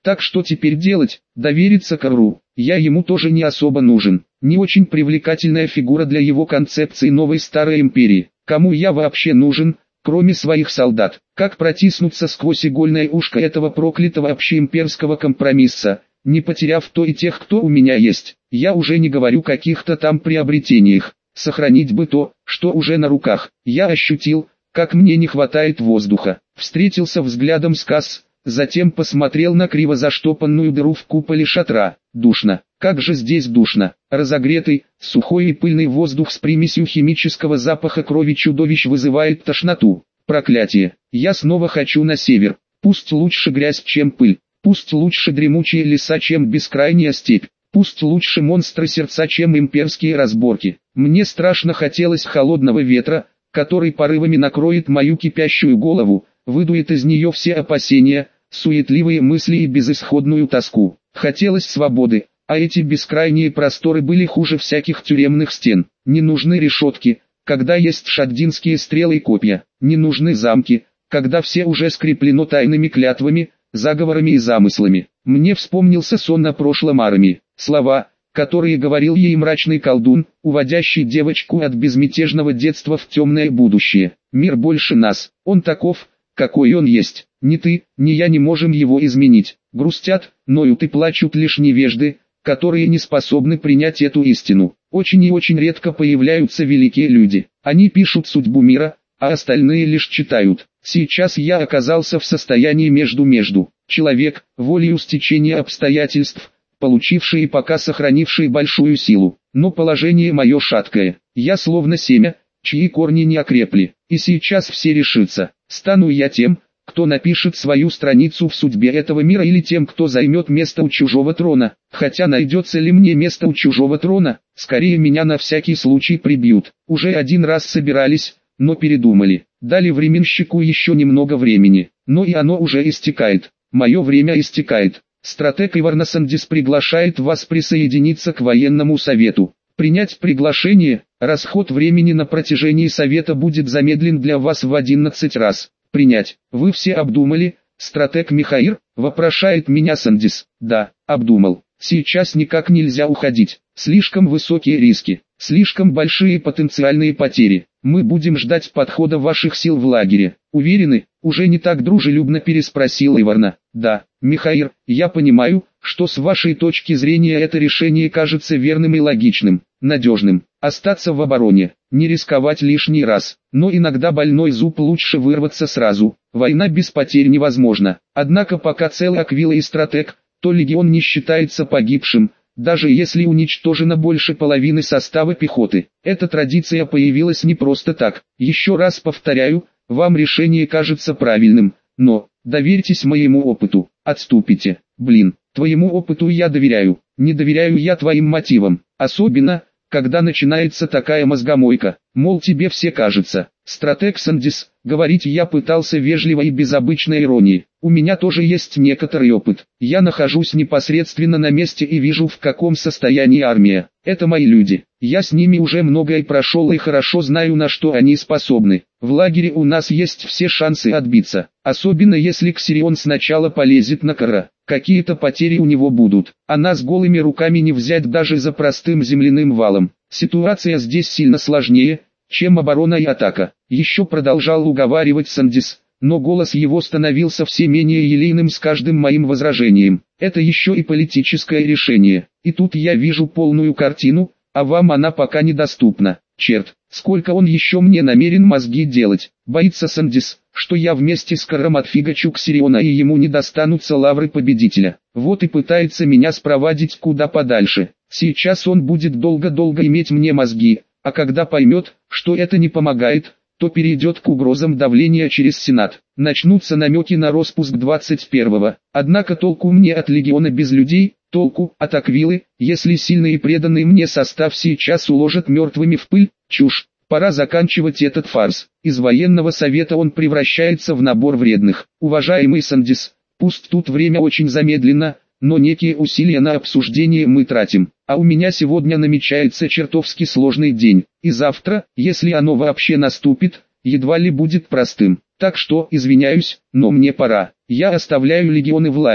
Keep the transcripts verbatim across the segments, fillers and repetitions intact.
Так что теперь делать? Довериться Карру. Я ему тоже не особо нужен. Не очень привлекательная фигура для его концепции новой старой империи. Кому я вообще нужен, кроме своих солдат? Как протиснуться сквозь игольное ушко этого проклятого общеимперского компромисса, не потеряв то и тех, кто у меня есть? Я уже не говорю о каких-то там приобретениях. Сохранить бы то, что уже на руках. Я ощутил, как мне не хватает воздуха. Встретился взглядом с Касс, затем посмотрел на криво заштопанную дыру в куполе шатра. Душно. Как же здесь душно. Разогретый, сухой и пыльный воздух с примесью химического запаха крови чудовищ вызывает тошноту. Проклятие. Я снова хочу на север. Пусть лучше грязь, чем пыль. Пусть лучше дремучие леса, чем бескрайняя степь. Пусть лучше монстры сердца, чем имперские разборки. Мне страшно хотелось холодного ветра, который порывами накроет мою кипящую голову, выдует из нее все опасения, суетливые мысли и безысходную тоску. Хотелось свободы, а эти бескрайние просторы были хуже всяких тюремных стен. Не нужны решетки, когда есть шаддинские стрелы и копья. Не нужны замки, когда все уже скреплено тайными клятвами, заговорами и замыслами. Мне вспомнился сон о прошлом армии. Слова, которые говорил ей мрачный колдун, уводящий девочку от безмятежного детства в темное будущее. Мир больше нас, он таков, какой он есть. Ни ты, ни я не можем его изменить. Грустят, ноют и плачут лишь невежды, которые не способны принять эту истину. Очень и очень редко появляются великие люди. Они пишут судьбу мира, а остальные лишь читают. Сейчас я оказался в состоянии между-между. Человек, волею стечения обстоятельств, получивший и пока сохранивший большую силу. Но положение мое шаткое. Я словно семя, чьи корни не окрепли. И сейчас все решится. Стану я тем, кто напишет свою страницу в судьбе этого мира, или тем, кто займет место у чужого трона. Хотя найдется ли мне место у чужого трона, скорее меня на всякий случай прибьют. Уже один раз собирались, но передумали. Дали временщику еще немного времени, но и оно уже истекает. Мое время истекает. Стратег Иварна Сандис приглашает вас присоединиться к военному совету. Принять приглашение, расход времени на протяжении совета будет замедлен для вас в одиннадцать раз. Принять. Вы все обдумали, стратег Михаир, вопрошает меня Сандис. Да, обдумал. Сейчас никак нельзя уходить. Слишком высокие риски, слишком большие потенциальные потери. Мы будем ждать подхода ваших сил в лагере. Уверены? Уже не так дружелюбно переспросил Иварна. Да, Михаир, я понимаю, что с вашей точки зрения это решение кажется верным и логичным, надежным. Остаться в обороне, не рисковать лишний раз. Но иногда больной зуб лучше вырваться сразу. Война без потерь невозможна. Однако пока цел Аквила и стратег, то легион не считается погибшим, даже если уничтожено больше половины состава пехоты. Эта традиция появилась не просто так. Еще раз повторяю, вам решение кажется правильным, но, доверьтесь моему опыту, отступите. Блин, твоему опыту я доверяю, не доверяю я твоим мотивам, особенно, когда начинается такая мозгомойка, мол тебе все кажется. Стратег Сандис, говорить я пытался вежливо и без обычной иронии. У меня тоже есть некоторый опыт. Я нахожусь непосредственно на месте и вижу, в каком состоянии армия. Это мои люди. Я с ними уже многое прошел и хорошо знаю, на что они способны. В лагере у нас есть все шансы отбиться. Особенно если Ксирион сначала полезет на Кара. Какие-то потери у него будут. А нас голыми руками не взять даже за простым земляным валом. Ситуация здесь сильно сложнее, чем оборона и атака. Еще продолжал уговаривать Сандис, но голос его становился все менее елейным с каждым моим возражением. Это еще и политическое решение. И тут я вижу полную картину, а вам она пока недоступна. Черт, сколько он еще мне намерен мозги делать. Боится Сандис, что я вместе с Каром отфигачу Ксириона и ему не достанутся лавры победителя. Вот и пытается меня спровадить куда подальше. Сейчас он будет долго-долго иметь мне мозги. А когда поймет, что это не помогает, то перейдет к угрозам давления через Сенат. Начнутся намеки на распуск двадцать первого. Однако толку мне от легиона без людей, толку от Аквилы, если сильный и преданный мне состав сейчас уложат мертвыми в пыль. Чушь. Пора заканчивать этот фарс. Из военного совета он превращается в набор вредных. Уважаемый Сандис, пусть тут время очень замедленно, но некие усилия на обсуждение мы тратим. А у меня сегодня намечается чертовски сложный день, и завтра, если оно вообще наступит, едва ли будет простым. Так что, извиняюсь, но мне пора. Я оставляю легионы в лагере.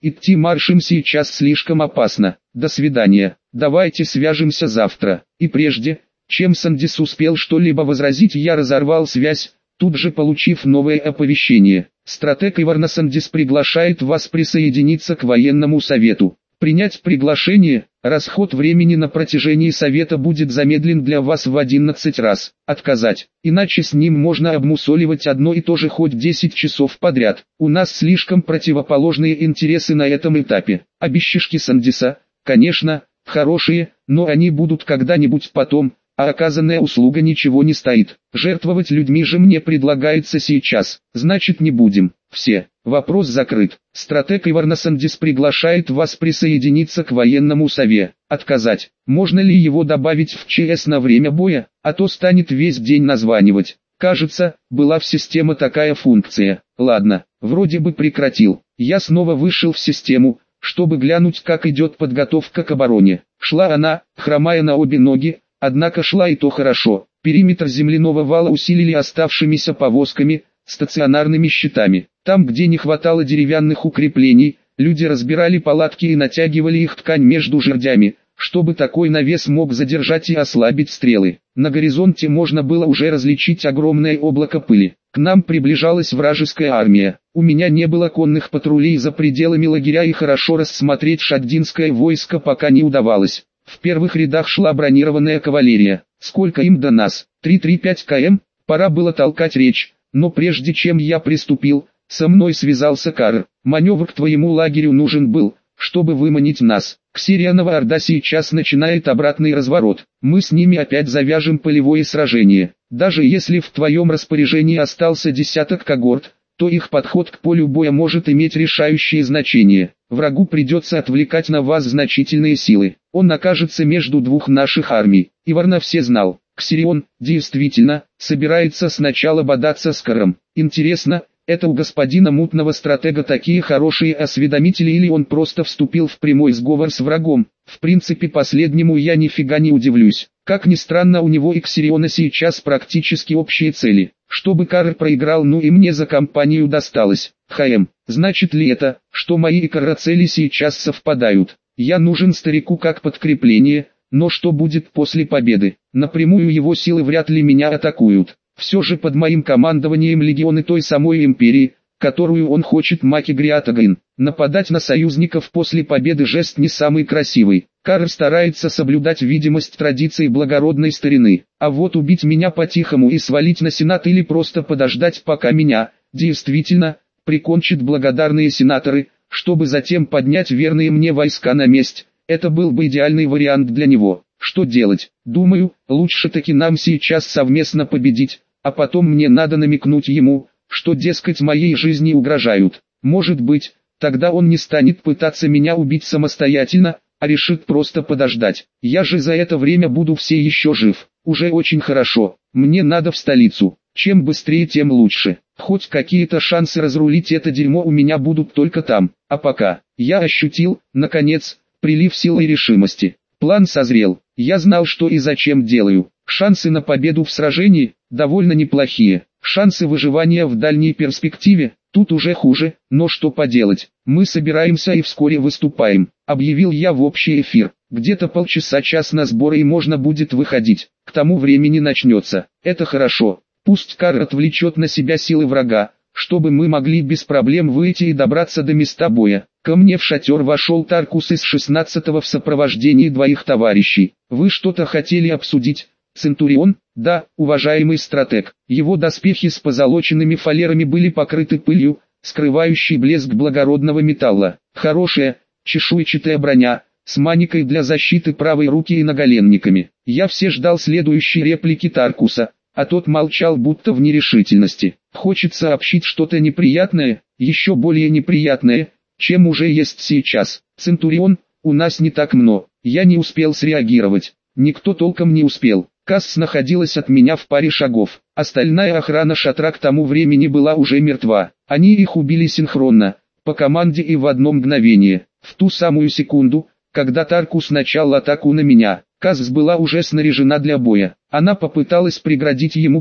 идти маршем сейчас слишком опасно. До свидания, давайте свяжемся завтра. И прежде, чем Сандис успел что-либо возразить, я разорвал связь, тут же получив новое оповещение. Стратег Иварна Сандис приглашает вас присоединиться к военному совету. Принять приглашение, расход времени на протяжении совета будет замедлен для вас в одиннадцать раз. Отказать, иначе с ним можно обмусоливать одно и то же хоть десять часов подряд. У нас слишком противоположные интересы на этом этапе. Обещашки Сандиса, конечно, хорошие, но они будут когда-нибудь потом, а оказанная услуга ничего не стоит. Жертвовать людьми же мне предлагается сейчас, значит не будем. Все. Вопрос закрыт. Стратег Иварна Сандис приглашает вас присоединиться к военному сове. Отказать. Можно ли его добавить в ЧС на время боя, а то станет весь день названивать. Кажется, была в системе такая функция. Ладно, вроде бы прекратил. Я снова вышел в систему, чтобы глянуть, как идет подготовка к обороне. Шла она, хромая на обе ноги, однако шла и то хорошо. Периметр земляного вала усилили оставшимися повозками, стационарными щитами. Там, где не хватало деревянных укреплений, люди разбирали палатки и натягивали их ткань между жердями, чтобы такой навес мог задержать и ослабить стрелы. На горизонте можно было уже различить огромное облако пыли. К нам приближалась вражеская армия. У меня не было конных патрулей за пределами лагеря, и хорошо рассмотреть шаддинское войско пока не удавалось. В первых рядах шла бронированная кавалерия. Сколько им до нас? три-три-пять километров? Пора было толкать речь, но прежде чем я приступил, со мной связался Карр. Маневр к твоему лагерю нужен был, чтобы выманить нас. Ксирианова Орда сейчас начинает обратный разворот. Мы с ними опять завяжем полевое сражение. Даже если в твоем распоряжении остался десяток когорт, то их подход к полю боя может иметь решающее значение. Врагу придется отвлекать на вас значительные силы. Он окажется между двух наших армий. Иварна все знал. Ксирион, действительно, собирается сначала бодаться с Каром. Интересно, это у господина мутного стратега такие хорошие осведомители, или он просто вступил в прямой сговор с врагом? В принципе, последнему я нифига не удивлюсь. Как ни странно, у него и Ксириона сейчас практически общие цели. Чтобы Карр проиграл, ну и мне за компанию досталось. Хм, значит ли это, что мои и Карра цели сейчас совпадают? Я нужен старику как подкрепление, но что будет после победы? Напрямую его силы вряд ли меня атакуют. Все же под моим командованием легионы той самой империи, которую он хочет Маки Гриатагайн. Нападать на союзников после победы жест не самый красивый. Карр старается соблюдать видимость традиций благородной старины. А вот убить меня по-тихому и свалить на сенат или просто подождать, пока меня, действительно, прикончат благодарные сенаторы, чтобы затем поднять верные мне войска на месть, это был бы идеальный вариант для него. Что делать? Думаю, лучше таки нам сейчас совместно победить, а потом мне надо намекнуть ему, что, дескать, моей жизни угрожают. Может быть, тогда он не станет пытаться меня убить самостоятельно, а решит просто подождать. Я же за это время буду все еще жив. Уже очень хорошо. Мне надо в столицу. Чем быстрее, тем лучше. Хоть какие-то шансы разрулить это дерьмо у меня будут только там. А пока, я ощутил, наконец, прилив силы и решимости. План созрел. Я знал, что и зачем делаю. Шансы на победу в сражении довольно неплохие. Шансы выживания в дальней перспективе тут уже хуже, но что поделать. Мы собираемся и вскоре выступаем, объявил я в общий эфир. Где-то полчаса-час на сборы и можно будет выходить. К тому времени начнется. Это хорошо. Пусть Карр отвлечет на себя силы врага, чтобы мы могли без проблем выйти и добраться до места боя. Ко мне в шатер вошел Таркус из шестнадцатого в сопровождении двоих товарищей. Вы что-то хотели обсудить? Центурион? Да, уважаемый стратег. Его доспехи с позолоченными фалерами были покрыты пылью, скрывающей блеск благородного металла. Хорошая, чешуйчатая броня, с маникой для защиты правой руки и наголенниками. Я все ждал следующей реплики Таркуса, а тот молчал, будто в нерешительности. Хочет сообщить что-то неприятное, еще более неприятное, чем уже есть сейчас. Центурион, у нас не так много. Я не успел среагировать. Никто толком не успел. Касс находилась от меня в паре шагов. Остальная охрана шатра к тому времени была уже мертва. Они их убили синхронно, по команде и в одно мгновение. В ту самую секунду, когда Таркус начал атаку на меня, Касс была уже снаряжена для боя. Она попыталась преградить ему путь,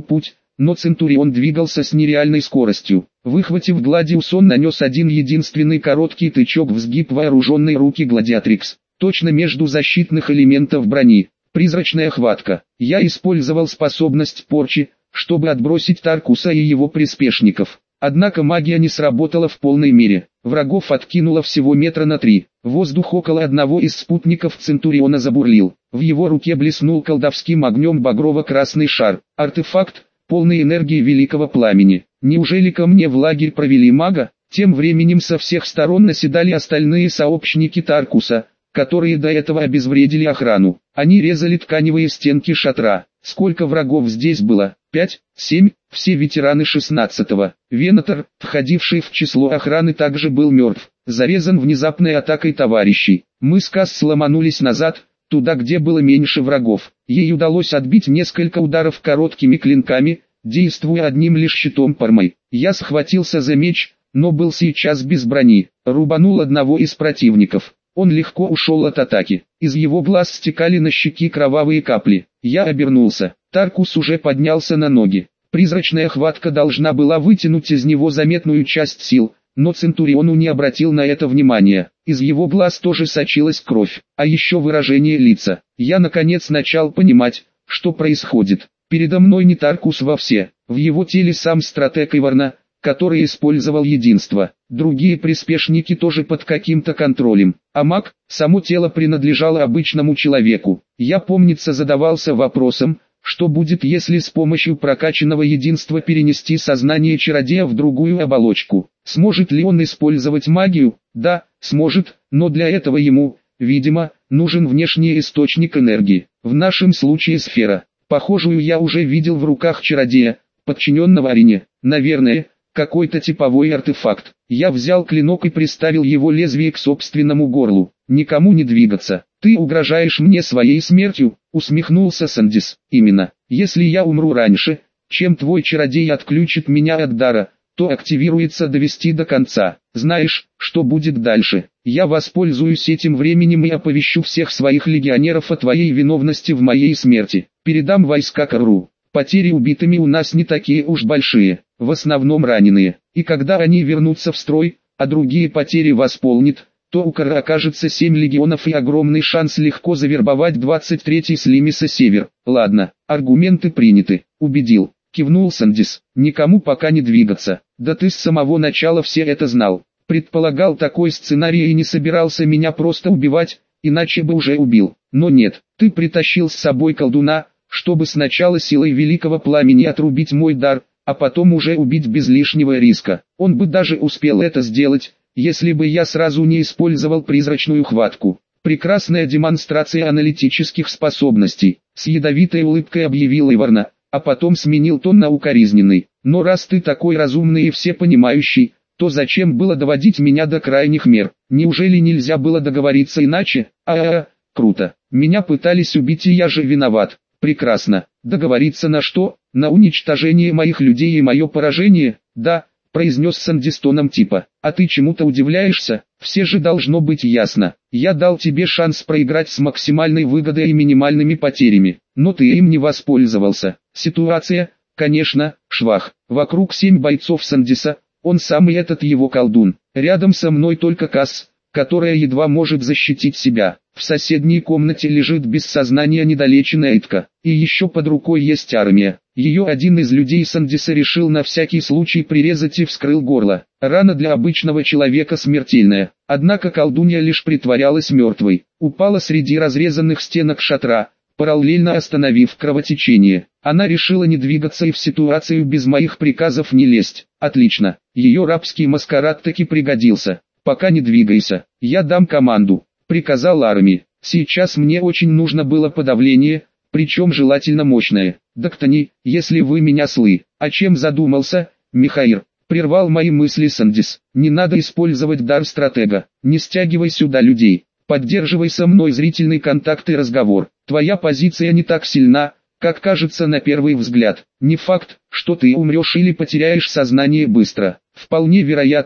но Центурион двигался с нереальной скоростью. Выхватив Гладиус, он нанес один единственный короткий тычок в сгиб вооруженной руки Гладиатрикс, точно между защитных элементов брони. Призрачная хватка. Я использовал способность порчи, чтобы отбросить Таркуса и его приспешников. Однако магия не сработала в полной мере. Врагов откинуло всего метра на три. Воздух около одного из спутников Центуриона забурлил. В его руке блеснул колдовским огнем багрово-красный шар. Артефакт, полный энергии великого пламени. Неужели ко мне в лагерь провели мага? Тем временем со всех сторон наседали остальные сообщники Таркуса, которые до этого обезвредили охрану. Они резали тканевые стенки шатра. Сколько врагов здесь было? Пять, семь, все ветераны шестнадцатого. Венатор, входивший в число охраны, также был мертв, зарезан внезапной атакой товарищей. Мы с Касс ломанулись назад, туда где было меньше врагов. Ей удалось отбить несколько ударов короткими клинками, действуя одним лишь щитом Пармой. Я схватился за меч, но был сейчас без брони. Рубанул одного из противников. Он легко ушел от атаки. Из его глаз стекали на щеки кровавые капли. Я обернулся. Таркус уже поднялся на ноги. Призрачная хватка должна была вытянуть из него заметную часть сил, но Центуриону не обратил на это внимания. Из его глаз тоже сочилась кровь, а еще выражение лица. Я наконец начал понимать, что происходит. Передо мной не Таркус вовсе. В его теле сам стратег Иварна, который использовал единство. Другие приспешники тоже под каким-то контролем. А маг, само тело принадлежало обычному человеку. Я, помнится, задавался вопросом, что будет, если с помощью прокачанного единства перенести сознание чародея в другую оболочку. Сможет ли он использовать магию? Да, сможет, но для этого ему, видимо, нужен внешний источник энергии. В нашем случае сфера. Похожую я уже видел в руках чародея, подчиненного Арине. Наверное, какой-то типовой артефакт. Я взял клинок и приставил его лезвие к собственному горлу. Никому не двигаться. Ты угрожаешь мне своей смертью, усмехнулся Сандис. Именно. Если я умру раньше, чем твой чародей отключит меня от дара, то активируется довести до конца. Знаешь, что будет дальше? Я воспользуюсь этим временем и оповещу всех своих легионеров о твоей виновности в моей смерти. Передам войска Карру. Потери убитыми у нас не такие уж большие, в основном раненые. И когда они вернутся в строй, а другие потери восполнит, то у Карра окажется семь легионов и огромный шанс легко завербовать двадцать третий с Лимиса Север. Ладно, аргументы приняты. Убедил. Кивнул Сандис. Никому пока не двигаться. Да ты с самого начала все это знал. Предполагал такой сценарий и не собирался меня просто убивать, иначе бы уже убил. Но нет, ты притащил с собой колдуна, чтобы сначала силой великого пламени отрубить мой дар, а потом уже убить без лишнего риска. Он бы даже успел это сделать, если бы я сразу не использовал призрачную хватку. Прекрасная демонстрация аналитических способностей, с ядовитой улыбкой объявил Иварна, а потом сменил тон на укоризненный. Но раз ты такой разумный и всепонимающий, то зачем было доводить меня до крайних мер? Неужели нельзя было договориться иначе? А-а-а, круто. Меня пытались убить, и я же виноват. Прекрасно. Договориться на что? На уничтожение моих людей и мое поражение? Да, произнес Сандис тоном типа. А ты чему-то удивляешься? Все же должно быть ясно. Я дал тебе шанс проиграть с максимальной выгодой и минимальными потерями, но ты им не воспользовался. Ситуация, конечно, швах. Вокруг семь бойцов Сандиса, он сам и этот его колдун. Рядом со мной только Касс, которая едва может защитить себя. В соседней комнате лежит без сознания недолеченная Эйтка. И еще под рукой есть армия. Ее один из людей Сандиса решил на всякий случай прирезать и вскрыл горло. Рана для обычного человека смертельная. Однако колдунья лишь притворялась мертвой. Упала среди разрезанных стенок шатра, параллельно остановив кровотечение. Она решила не двигаться и в ситуацию без моих приказов не лезть. Отлично. Ее рабский маскарад таки пригодился. Пока не двигайся. Я дам команду. Приказал армии. Сейчас мне очень нужно было подавление, причем желательно мощное. Доктани, если вы меня слы. О чем задумался, Михаил? Прервал мои мысли Сандис. Не надо использовать дар стратега. Не стягивай сюда людей. Поддерживай со мной зрительный контакт и разговор. Твоя позиция не так сильна, как кажется на первый взгляд. Не факт, что ты умрешь или потеряешь сознание быстро. Вполне вероятно,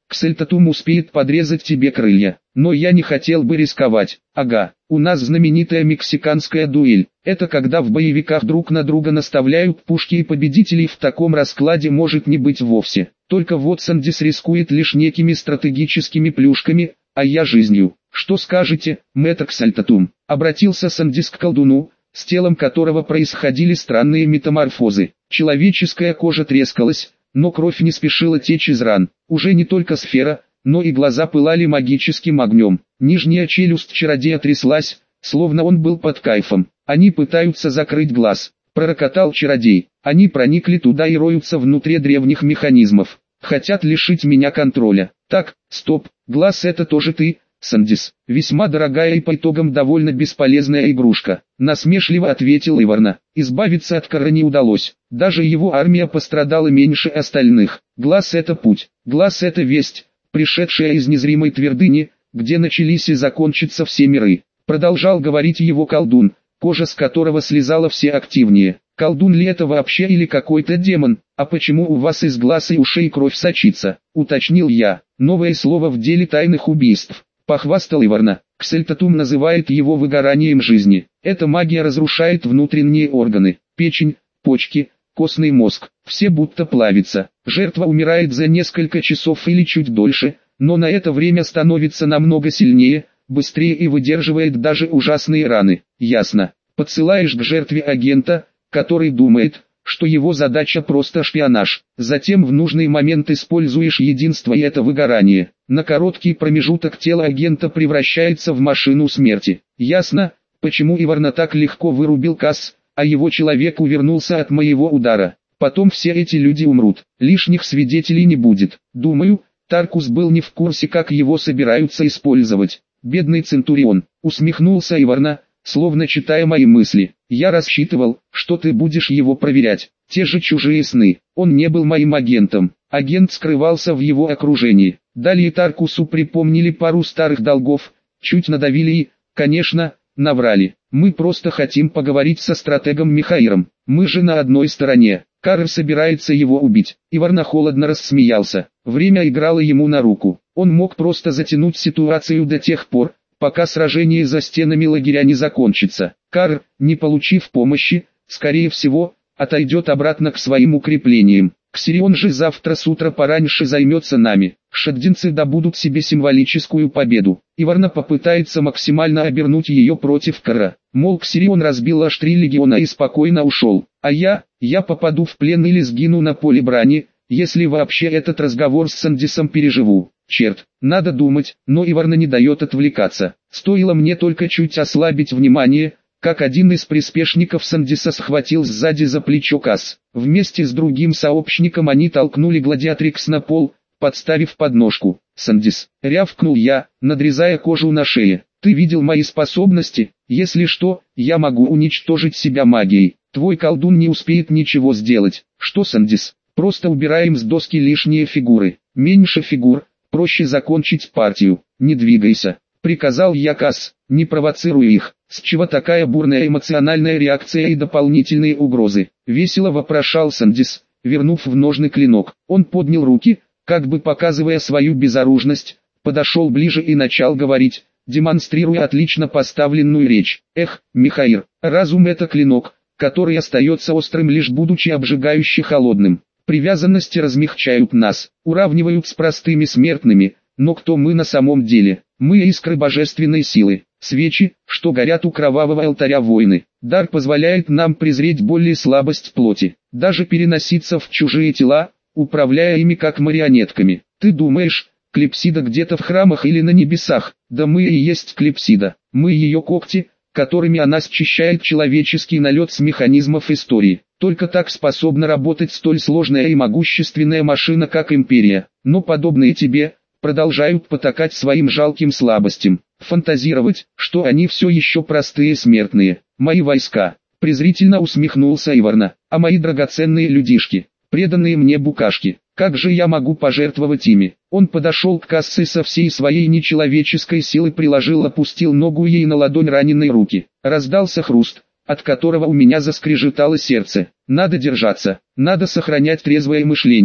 Ксельтатум успеет подрезать тебе крылья, но я не хотел бы рисковать. Ага, у нас знаменитая мексиканская дуэль. Это когда в боевиках друг на друга наставляют пушки, и победителей в таком раскладе может не быть вовсе. Только вот Сандис рискует лишь некими стратегическими плюшками, а я жизнью. Что скажете, мэтр Ксельтатум? Обратился Сандис к колдуну, с телом которого происходили странные метаморфозы. Человеческая кожа трескалась, но кровь не спешила течь из ран. Уже не только сфера, но и глаза пылали магическим огнем. Нижняя челюсть чародея тряслась, словно он был под кайфом. «Они пытаются закрыть глаз», — пророкотал чародей. «Они проникли туда и роются внутри древних механизмов. Хотят лишить меня контроля. Так, стоп, глаз — это тоже ты, Сандис. Весьма дорогая и по итогам довольно бесполезная игрушка», — насмешливо ответил Иварна. Избавиться от Кара не удалось. Даже его армия пострадала меньше остальных. Глаз — это путь. Глаз — это весть, пришедшая из незримой твердыни, где начались и закончатся все миры. Продолжал говорить его колдун, кожа с которого слезала все активнее. «Колдун ли это вообще или какой-то демон? А почему у вас из глаз и ушей кровь сочится?» — уточнил я. Новое слово в деле тайных убийств. Похвастал Иварна. Ксельтатум называет его выгоранием жизни. Эта магия разрушает внутренние органы, печень, почки, костный мозг. Все будто плавится. Жертва умирает за несколько часов или чуть дольше, но на это время становится намного сильнее, быстрее и выдерживает даже ужасные раны. Ясно. Подсылаешь к жертве агента, который думает, что его задача просто шпионаж. Затем в нужный момент используешь единство, и это выгорание. На короткий промежуток тело агента превращается в машину смерти. Ясно, почему Иварна так легко вырубил Касс, а его человек увернулся от моего удара. Потом все эти люди умрут, лишних свидетелей не будет. Думаю, Таркус был не в курсе, как его собираются использовать. Бедный Центурион, усмехнулся Иварна, словно читая мои мысли. Я рассчитывал, что ты будешь его проверять. Те же чужие сны. Он не был моим агентом. Агент скрывался в его окружении. Далее Таркусу припомнили пару старых долгов, чуть надавили и, конечно, наврали. Мы просто хотим поговорить со стратегом Михаиром. Мы же на одной стороне. Карр собирается его убить. Иварна холодно рассмеялся. Время играло ему на руку. Он мог просто затянуть ситуацию до тех пор, пока сражение за стенами лагеря не закончится. Карр, не получив помощи, скорее всего, отойдет обратно к своим укреплениям. Ксирион же завтра с утра пораньше займется нами. Шаддинцы добудут себе символическую победу. Иварна попытается максимально обернуть ее против Карра. Мол, Ксирион разбил аж три легиона и спокойно ушел. А я, я попаду в плен или сгину на поле брани, если вообще этот разговор с Сандисом переживу. Черт, надо думать, но Иварна не дает отвлекаться. Стоило мне только чуть ослабить внимание, как один из приспешников Сандиса схватил сзади за плечо Касс. Вместе с другим сообщником они толкнули гладиатрикс на пол, подставив подножку. «Сандис!» — рявкнул я, надрезая кожу на шее. «Ты видел мои способности? Если что, я могу уничтожить себя магией. Твой колдун не успеет ничего сделать». «Что, Сандис? Просто убираем с доски лишние фигуры. Меньше фигур, проще закончить партию. Не двигайся», — приказал я Касс, не провоцируй их. «С чего такая бурная эмоциональная реакция и дополнительные угрозы?» — весело вопрошал Сандис, вернув в ножны клинок. Он поднял руки, как бы показывая свою безоружность, подошел ближе и начал говорить, демонстрируя отлично поставленную речь. «Эх, Михаир, разум — это клинок, который остается острым лишь будучи обжигающе холодным. Привязанности размягчают нас, уравнивают с простыми смертными, но кто мы на самом деле? Мы искры божественной силы, свечи, что горят у кровавого алтаря войны. Дар позволяет нам презреть боль и слабость плоти, даже переноситься в чужие тела, управляя ими как марионетками. Ты думаешь, Клепсида где-то в храмах или на небесах? Да мы и есть Клепсида, мы ее когти, которыми она счищает человеческий налет с механизмов истории. Только так способна работать столь сложная и могущественная машина, как Империя. Но подобные тебе продолжают потакать своим жалким слабостям, фантазировать, что они все еще простые смертные. Мои войска, презрительно усмехнулся Иварна, а мои драгоценные людишки, преданные мне букашки, как же я могу пожертвовать ими? Он подошел к Кассе со всей своей нечеловеческой силой, приложил, опустил ногу ей на ладонь раненой руки. Раздался хруст, от которого у меня заскрежетало сердце. Надо держаться, надо сохранять трезвое мышление.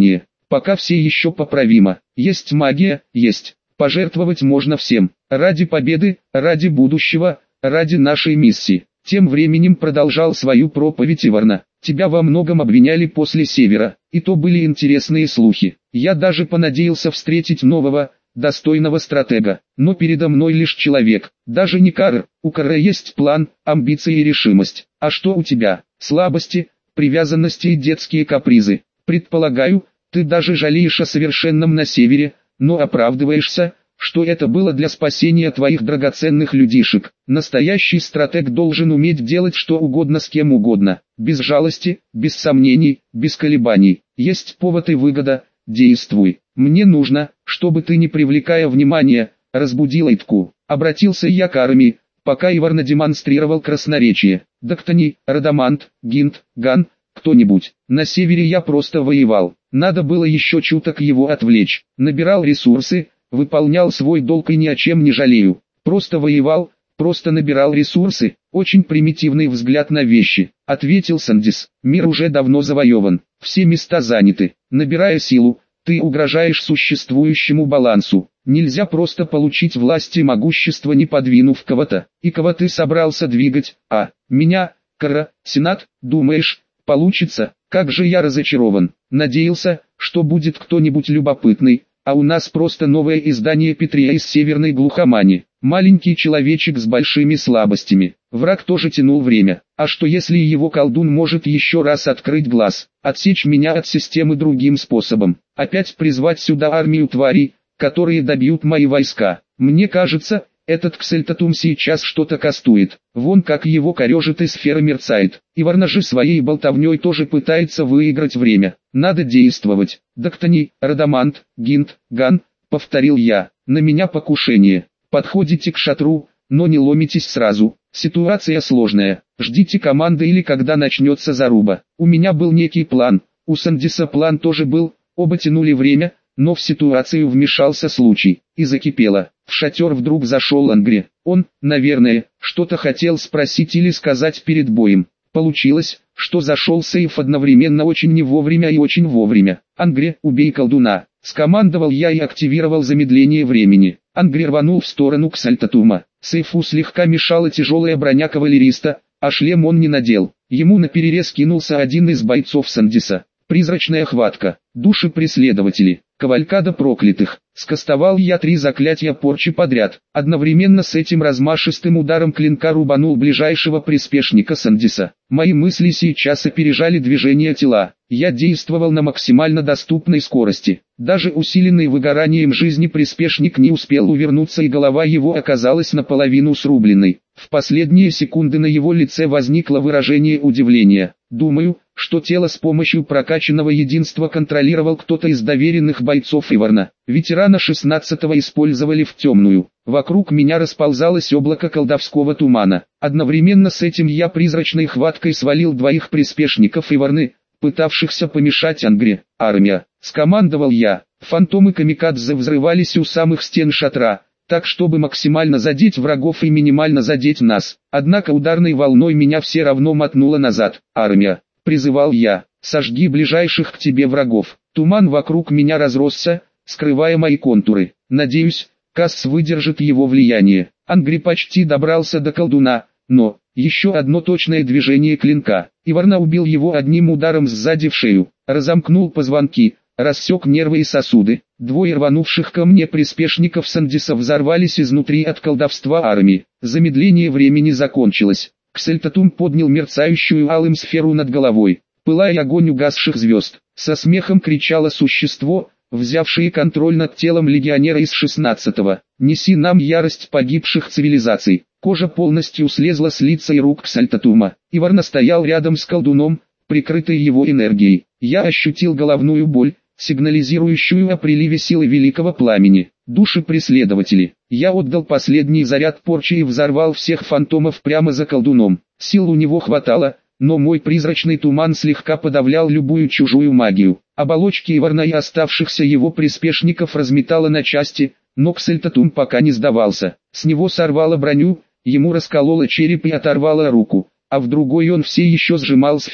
Пока все еще поправимо. Есть магия, есть. Пожертвовать можно всем. Ради победы, ради будущего, ради нашей миссии. Тем временем продолжал свою проповедь Иварна. Тебя во многом обвиняли после Севера, и то были интересные слухи. Я даже понадеялся встретить нового, достойного стратега, но передо мной лишь человек, даже не Карр. У Карра есть план, амбиции и решимость. А что у тебя? Слабости, привязанности и детские капризы. Предполагаю, ты даже жалеешь о совершенном на Севере, но оправдываешься, что это было для спасения твоих драгоценных людишек. Настоящий стратег должен уметь делать что угодно с кем угодно, без жалости, без сомнений, без колебаний. Есть повод и выгода, действуй. Мне нужно, чтобы ты, не привлекая внимания, разбудил Эйтку. Обратился я к армии, пока Иварна демонстрировал красноречие. Доктани, Радамант, Гинт, Ган, кто-нибудь. На Севере я просто воевал. Надо было еще чуток его отвлечь. Набирал ресурсы, выполнял свой долг и ни о чем не жалею. Просто воевал, просто набирал ресурсы. Очень примитивный взгляд на вещи, ответил Сандис. Мир уже давно завоеван, все места заняты. Набирая силу, ты угрожаешь существующему балансу. Нельзя просто получить власть и могущество, не подвинув кого-то. И кого ты собрался двигать? А, меня, Кара, Сенат, думаешь, получится? Как же я разочарован. Надеялся, что будет кто-нибудь любопытный, а у нас просто новое издание Петрия из Северной глухомани. Маленький человечек с большими слабостями. Враг тоже тянул время. А что если его колдун может еще раз открыть глаз, отсечь меня от системы другим способом, опять призвать сюда армию тварей, которые добьют мои войска? Мне кажется, этот Ксельтатум сейчас что-то кастует. Вон как его корежит и сфера мерцает. Иварна же своей болтовней тоже пытается выиграть время. Надо действовать. Доктани, Радамант, Гинт, Ган, повторил я. На меня покушение. Подходите к шатру, но не ломитесь сразу. Ситуация сложная. Ждите команды или когда начнется заруба. У меня был некий план. У Сандиса план тоже был. Оба тянули время, но в ситуацию вмешался случай. И закипело. В шатер вдруг зашел Ангри. Он, наверное, что-то хотел спросить или сказать перед боем. Получилось, что зашел Сейф одновременно очень не вовремя и очень вовремя. «Ангри, убей колдуна!» Скомандовал я и активировал замедление времени. Ангри рванул в сторону Ксальтатума. Сейфу слегка мешала тяжелая броня кавалериста, а шлем он не надел. Ему наперерез кинулся один из бойцов Сандиса. Призрачная хватка, души преследователи, кавалькада проклятых. Скостовал я три заклятия порчи подряд. Одновременно с этим размашистым ударом клинка рубанул ближайшего приспешника Сандиса. Мои мысли сейчас опережали движение тела. Я действовал на максимально доступной скорости. Даже усиленный выгоранием жизни приспешник не успел увернуться, и голова его оказалась наполовину срубленной. В последние секунды на его лице возникло выражение удивления. Думаю, что тело с помощью прокачанного единства контролировал кто-то из доверенных бойцов Иварна. Ветерана шестнадцатого использовали в темную. Вокруг меня расползалось облако колдовского тумана. Одновременно с этим я призрачной хваткой свалил двоих приспешников Иварны, пытавшихся помешать Ангре. «Армия!» — скомандовал я. Фантомы камикадзе взрывались у самых стен шатра, так чтобы максимально задеть врагов и минимально задеть нас. Однако ударной волной меня все равно мотнуло назад. «Армия!» — призывал я. «Сожги ближайших к тебе врагов». Туман вокруг меня разросся, скрывая мои контуры. Надеюсь, Касс выдержит его влияние. Ангри почти добрался до колдуна, но... Еще одно точное движение клинка. Иварна убил его одним ударом сзади в шею, разомкнул позвонки, рассек нервы и сосуды. Двое рванувших ко мне приспешников Сандиса взорвались изнутри от колдовства армии. Замедление времени закончилось. Ксельтатум поднял мерцающую алым сферу над головой, пылая огонь угасших звезд. Со смехом кричало существо, взявшее контроль над телом легионера из шестнадцатого. «Неси нам ярость погибших цивилизаций». Кожа полностью слезла с лица и рук Ксальтатума. Иварна стоял рядом с колдуном, прикрытый его энергией. Я ощутил головную боль, сигнализирующую о приливе силы великого пламени. Души преследователи. Я отдал последний заряд порчи и взорвал всех фантомов прямо за колдуном. Сил у него хватало, но мой призрачный туман слегка подавлял любую чужую магию. Оболочки Иварна и оставшихся его приспешников разметало на части, но Ксальтатум пока не сдавался. С него сорвало броню, ему раскололо череп и оторвало руку, а в другой он все еще сжимал сферу.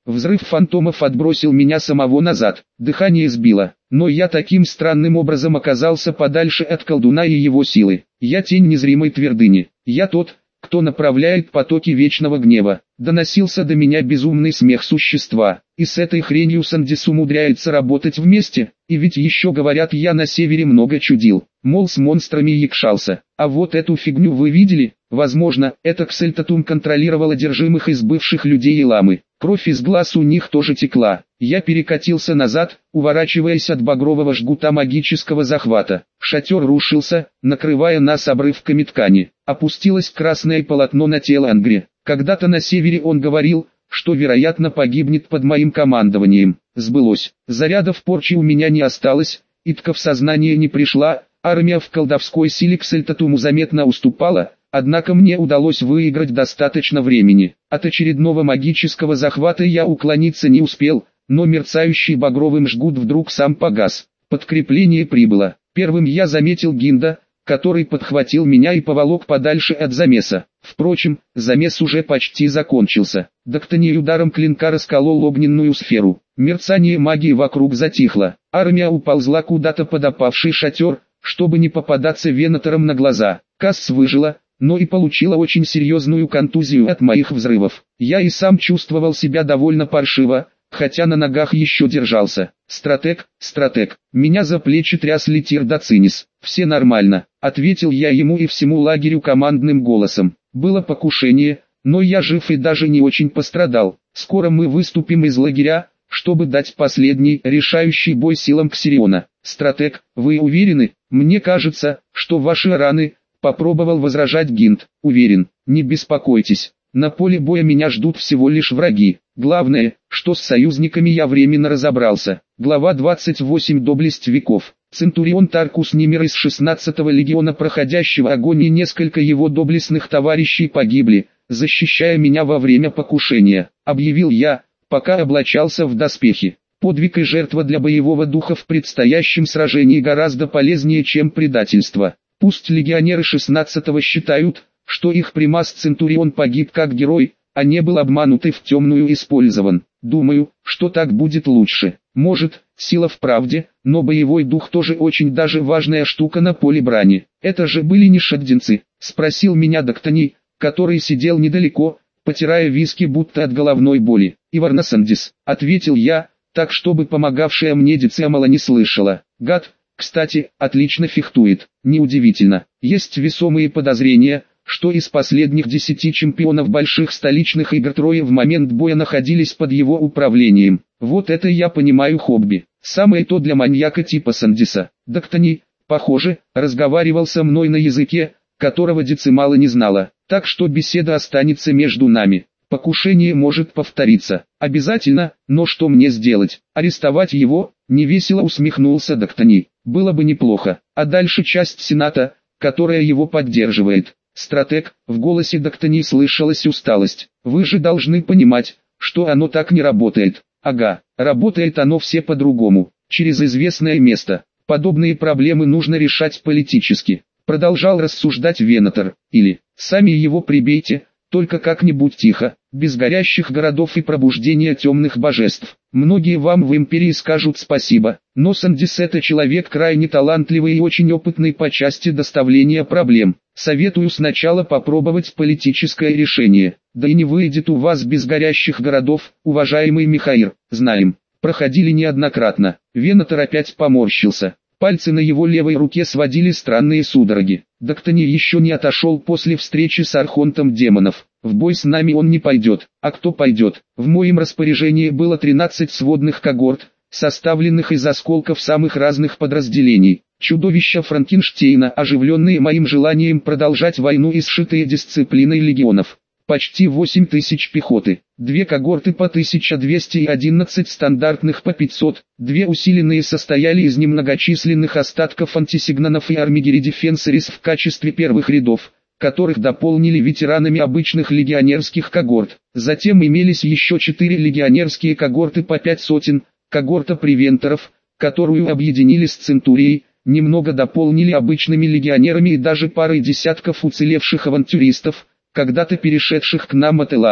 Взрыв фантомов отбросил меня самого назад, дыхание сбило, но я таким странным образом оказался подальше от колдуна и его силы. Я тень незримой твердыни, я тот, кто направляет потоки вечного гнева. Доносился до меня безумный смех существа, и с этой хренью Сандис умудряется работать вместе, и ведь еще говорят, я на севере много чудил, мол с монстрами якшался. А вот эту фигню вы видели? Возможно, это Ксельтатум контролировал одержимых из бывших людей и ламы. Кровь из глаз у них тоже текла. Я перекатился назад, уворачиваясь от багрового жгута магического захвата. Шатер рушился, накрывая нас обрывками ткани. Опустилось красное полотно на тело Ангри. Когда-то на севере он говорил, что вероятно погибнет под моим командованием. Сбылось. Зарядов порчи у меня не осталось, Итка в сознание не пришла, армия в колдовской силе Ксельтатуму заметно уступала. Однако мне удалось выиграть достаточно времени. От очередного магического захвата я уклониться не успел, но мерцающий багровым жгут вдруг сам погас. Подкрепление прибыло. Первым я заметил Гинда, который подхватил меня и поволок подальше от замеса. Впрочем, замес уже почти закончился. Доктоний ударом клинка расколол огненную сферу. Мерцание магии вокруг затихло. Армия уползла куда-то под опавший шатер, чтобы не попадаться венаторам на глаза. Касс выжила, но и получила очень серьезную контузию от моих взрывов. Я и сам чувствовал себя довольно паршиво, хотя на ногах еще держался. «Стратег, стратег, меня за плечи тряс Летир Доцинис. Все нормально», — ответил я ему и всему лагерю командным голосом. «Было покушение, но я жив и даже не очень пострадал. Скоро мы выступим из лагеря, чтобы дать последний, решающий бой силам Ксириона. Стратег, вы уверены? Мне кажется, что ваши раны...» Попробовал возражать Гинд. «Уверен, не беспокойтесь, на поле боя меня ждут всего лишь враги. Главное, что с союзниками я временно разобрался». Глава двадцать восемь. Доблесть веков. Центурион Таркус Нимер из шестнадцатого легиона, проходящего огонь, и несколько его доблестных товарищей погибли, защищая меня во время покушения, объявил я, пока облачался в доспехи. Подвиг и жертва для боевого духа в предстоящем сражении гораздо полезнее, чем предательство. Пусть легионеры шестнадцатого считают, что их примас Центурион погиб как герой, а не был обманут и в темную использован. Думаю, что так будет лучше. Может, сила в правде, но боевой дух тоже очень даже важная штука на поле брани. «Это же были не шаддинцы?» — спросил меня Доктоний, который сидел недалеко, потирая виски будто от головной боли. «Иварна Сандис», — ответил я, так чтобы помогавшая мне Децимала не слышала. «Гад, кстати, отлично фехтует». Неудивительно, есть весомые подозрения, что из последних десяти чемпионов больших столичных игр трое в момент боя находились под его управлением. Вот это я понимаю хобби. Самое то для маньяка типа Сандиса. Доктоний, похоже, разговаривал со мной на языке, которого Децимала не знала, так что беседа останется между нами. Покушение может повториться. Обязательно, но что мне сделать? Арестовать его? Невесело усмехнулся Доктоний. Было бы неплохо. А дальше часть Сената, которая его поддерживает. Стратег, в голосе Доктоний слышалась усталость. Вы же должны понимать, что оно так не работает. Ага, работает оно все по-другому. Через известное место. Подобные проблемы нужно решать политически. Продолжал рассуждать Венатор. Или, сами его прибейте, только как-нибудь тихо, без горящих городов и пробуждения темных божеств. Многие вам в империи скажут спасибо, но Сандис это человек крайне талантливый и очень опытный по части доставления проблем. Советую сначала попробовать политическое решение. Да и не выйдет у вас без горящих городов, уважаемый Михаил, знаем. Проходили неоднократно. Венатор опять поморщился. Пальцы на его левой руке сводили странные судороги. Доктоний еще не отошел после встречи с архонтом демонов. В бой с нами он не пойдет. А кто пойдет? В моем распоряжении было тринадцать сводных когорт, составленных из осколков самых разных подразделений. Чудовища Франкенштейна, оживленные моим желанием продолжать войну и сшитые дисциплиной легионов. Почти восемь тысяч пехоты, две когорты по тысяча двести и одиннадцать стандартных по пятьсот, две усиленные состояли из немногочисленных остатков антисигнанов и армигери дефенсорис в качестве первых рядов, которых дополнили ветеранами обычных легионерских когорт. Затем имелись еще четыре легионерские когорты по пять сотен, когорта превенторов, которую объединили с Центурией, немного дополнили обычными легионерами и даже парой десятков уцелевших авантюристов, когда-то перешедших к нам от Эламы.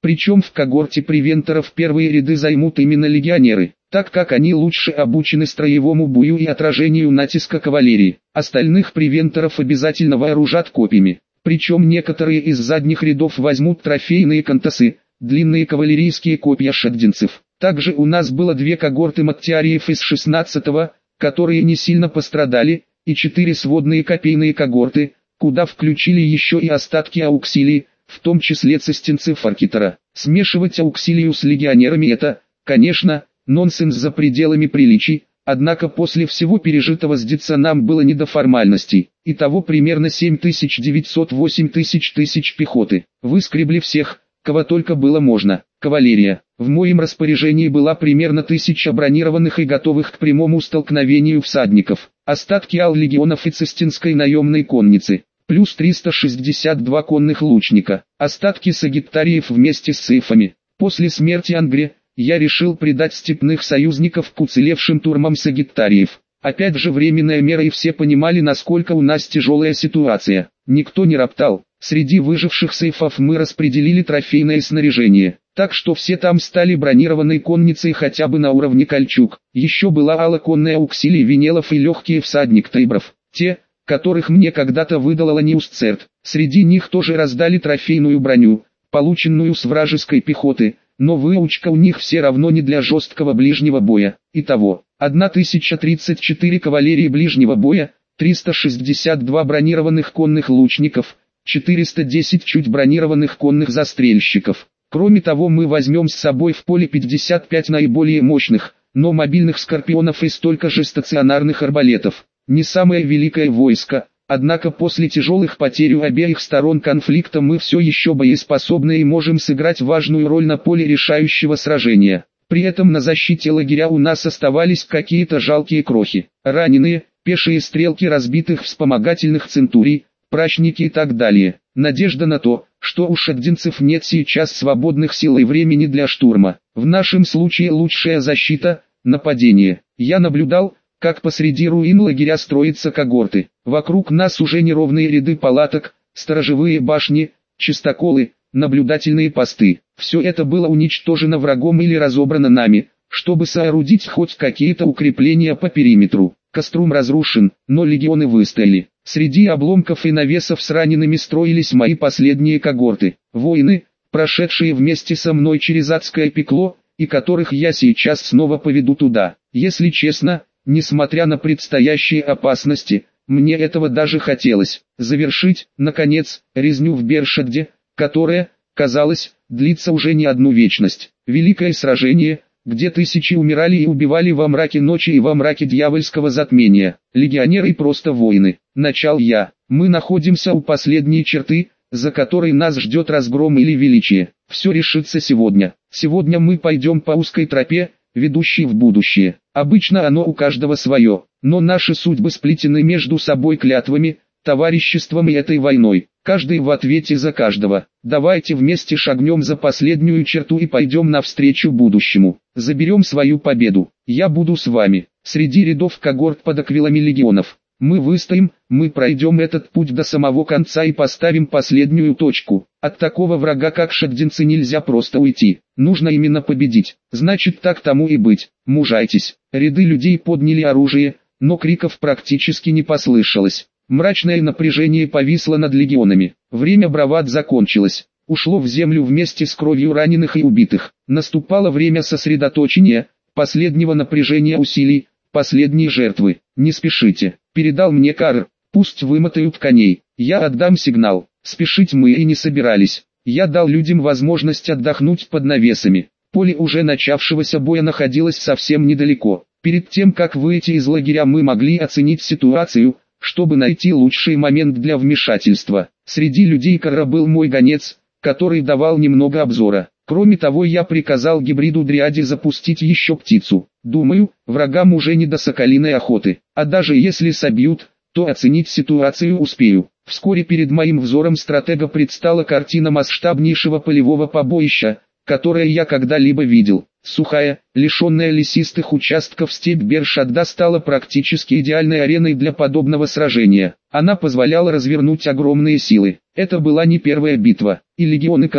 Причем в когорте превенторов первые ряды займут именно легионеры, так как они лучше обучены строевому бою и отражению натиска кавалерии. Остальных превенторов обязательно вооружат копьями. Причем некоторые из задних рядов возьмут трофейные кантасы, длинные кавалерийские копья шагдинцев. Также у нас было две когорты маттиариев из шестнадцатого, которые не сильно пострадали, и четыре сводные копейные когорты, куда включили еще и остатки ауксилии, в том числе цистинцев Аркитера. Смешивать ауксилию с легионерами — это, конечно, нонсенс за пределами приличий, однако после всего пережитого с Дица нам было не до формальностей. Итого примерно семь тысяч девятьсот — восемь тысяч тысяч пехоты. Выскребли всех, кого только было можно. Кавалерия. В моем распоряжении была примерно тысяча бронированных и готовых к прямому столкновению всадников. Остатки ал-легионов и цистинской наемной конницы. Плюс триста шестьдесят два конных лучника. Остатки сагиттариев вместе с сейфами. После смерти Ангре, я решил придать степных союзников к уцелевшим турмам сагиттариев. Опять же временная мера, и все понимали, насколько у нас тяжелая ситуация. Никто не роптал. Среди выживших сейфов мы распределили трофейное снаряжение, так что все там стали бронированной конницей хотя бы на уровне кольчуг. Еще была алоконная ауксилия Венелов и легкие всадник Тейбров, те, которых мне когда-то выдал Аланиусцерт. Среди них тоже раздали трофейную броню, полученную с вражеской пехоты, но выучка у них все равно не для жесткого ближнего боя. Итого, тысяча тридцать четыре кавалерии ближнего боя, триста шестьдесят два бронированных конных лучников, четыреста десять чуть бронированных конных застрельщиков. Кроме того, мы возьмем с собой в поле пятьдесят пять наиболее мощных, но мобильных скорпионов и столько же стационарных арбалетов. Не самое великое войско, однако после тяжелых потерь у обеих сторон конфликта мы все еще боеспособны и можем сыграть важную роль на поле решающего сражения. При этом на защите лагеря у нас оставались какие-то жалкие крохи, раненые, пешие стрелки разбитых вспомогательных центурий, прачники и так далее. Надежда на то, что у шагдинцев нет сейчас свободных сил и времени для штурма. В нашем случае лучшая защита – нападение. Я наблюдал, как посреди руин лагеря строятся когорты. Вокруг нас уже неровные ряды палаток, сторожевые башни, чистоколы, наблюдательные посты. Все это было уничтожено врагом или разобрано нами, чтобы соорудить хоть какие-то укрепления по периметру. Кострум разрушен, но легионы выстояли. Среди обломков и навесов с ранеными строились мои последние когорты. Воины, прошедшие вместе со мной через адское пекло, и которых я сейчас снова поведу туда. Если честно, несмотря на предстоящие опасности, мне этого даже хотелось. Завершить, наконец, резню в Бершадде, которая, казалось, длится уже не одну вечность. Великое сражение, где тысячи умирали и убивали во мраке ночи и во мраке дьявольского затмения. Легионеры просто воины. Начал я. Мы находимся у последней черты, за которой нас ждет разгром или величие. Все решится сегодня. Сегодня мы пойдем по узкой тропе, ведущей в будущее. Обычно оно у каждого свое, но наши судьбы сплетены между собой клятвами, товариществом и этой войной. Каждый в ответе за каждого. Давайте вместе шагнем за последнюю черту и пойдем навстречу будущему. Заберем свою победу. Я буду с вами. Среди рядов когорт под аквилами легионов. Мы выстоим, мы пройдем этот путь до самого конца и поставим последнюю точку. От такого врага как шагдинцы нельзя просто уйти. Нужно именно победить. Значит, так тому и быть. Мужайтесь. Ряды людей подняли оружие, но криков практически не послышалось. Мрачное напряжение повисло над легионами. Время бравад закончилось. Ушло в землю вместе с кровью раненых и убитых. Наступало время сосредоточения, последнего напряжения усилий, последней жертвы. Не спешите. Передал мне Карр. Пусть вымотают коней. Я отдам сигнал. Спешить мы и не собирались. Я дал людям возможность отдохнуть под навесами. Поле уже начавшегося боя находилось совсем недалеко. Перед тем как выйти из лагеря мы могли оценить ситуацию, чтобы найти лучший момент для вмешательства. Среди людей Карра был мой гонец, который давал немного обзора. Кроме того, я приказал гибриду Дриаде запустить еще птицу. Думаю, врагам уже не до соколиной охоты. А даже если собьют, то оценить ситуацию успею. Вскоре перед моим взором стратега предстала картина масштабнейшего полевого побоища, которое я когда-либо видел. Сухая, лишенная лесистых участков степь Бершадда стала практически идеальной ареной для подобного сражения. Она позволяла развернуть огромные силы. Это была не первая битва, и легионы Карра,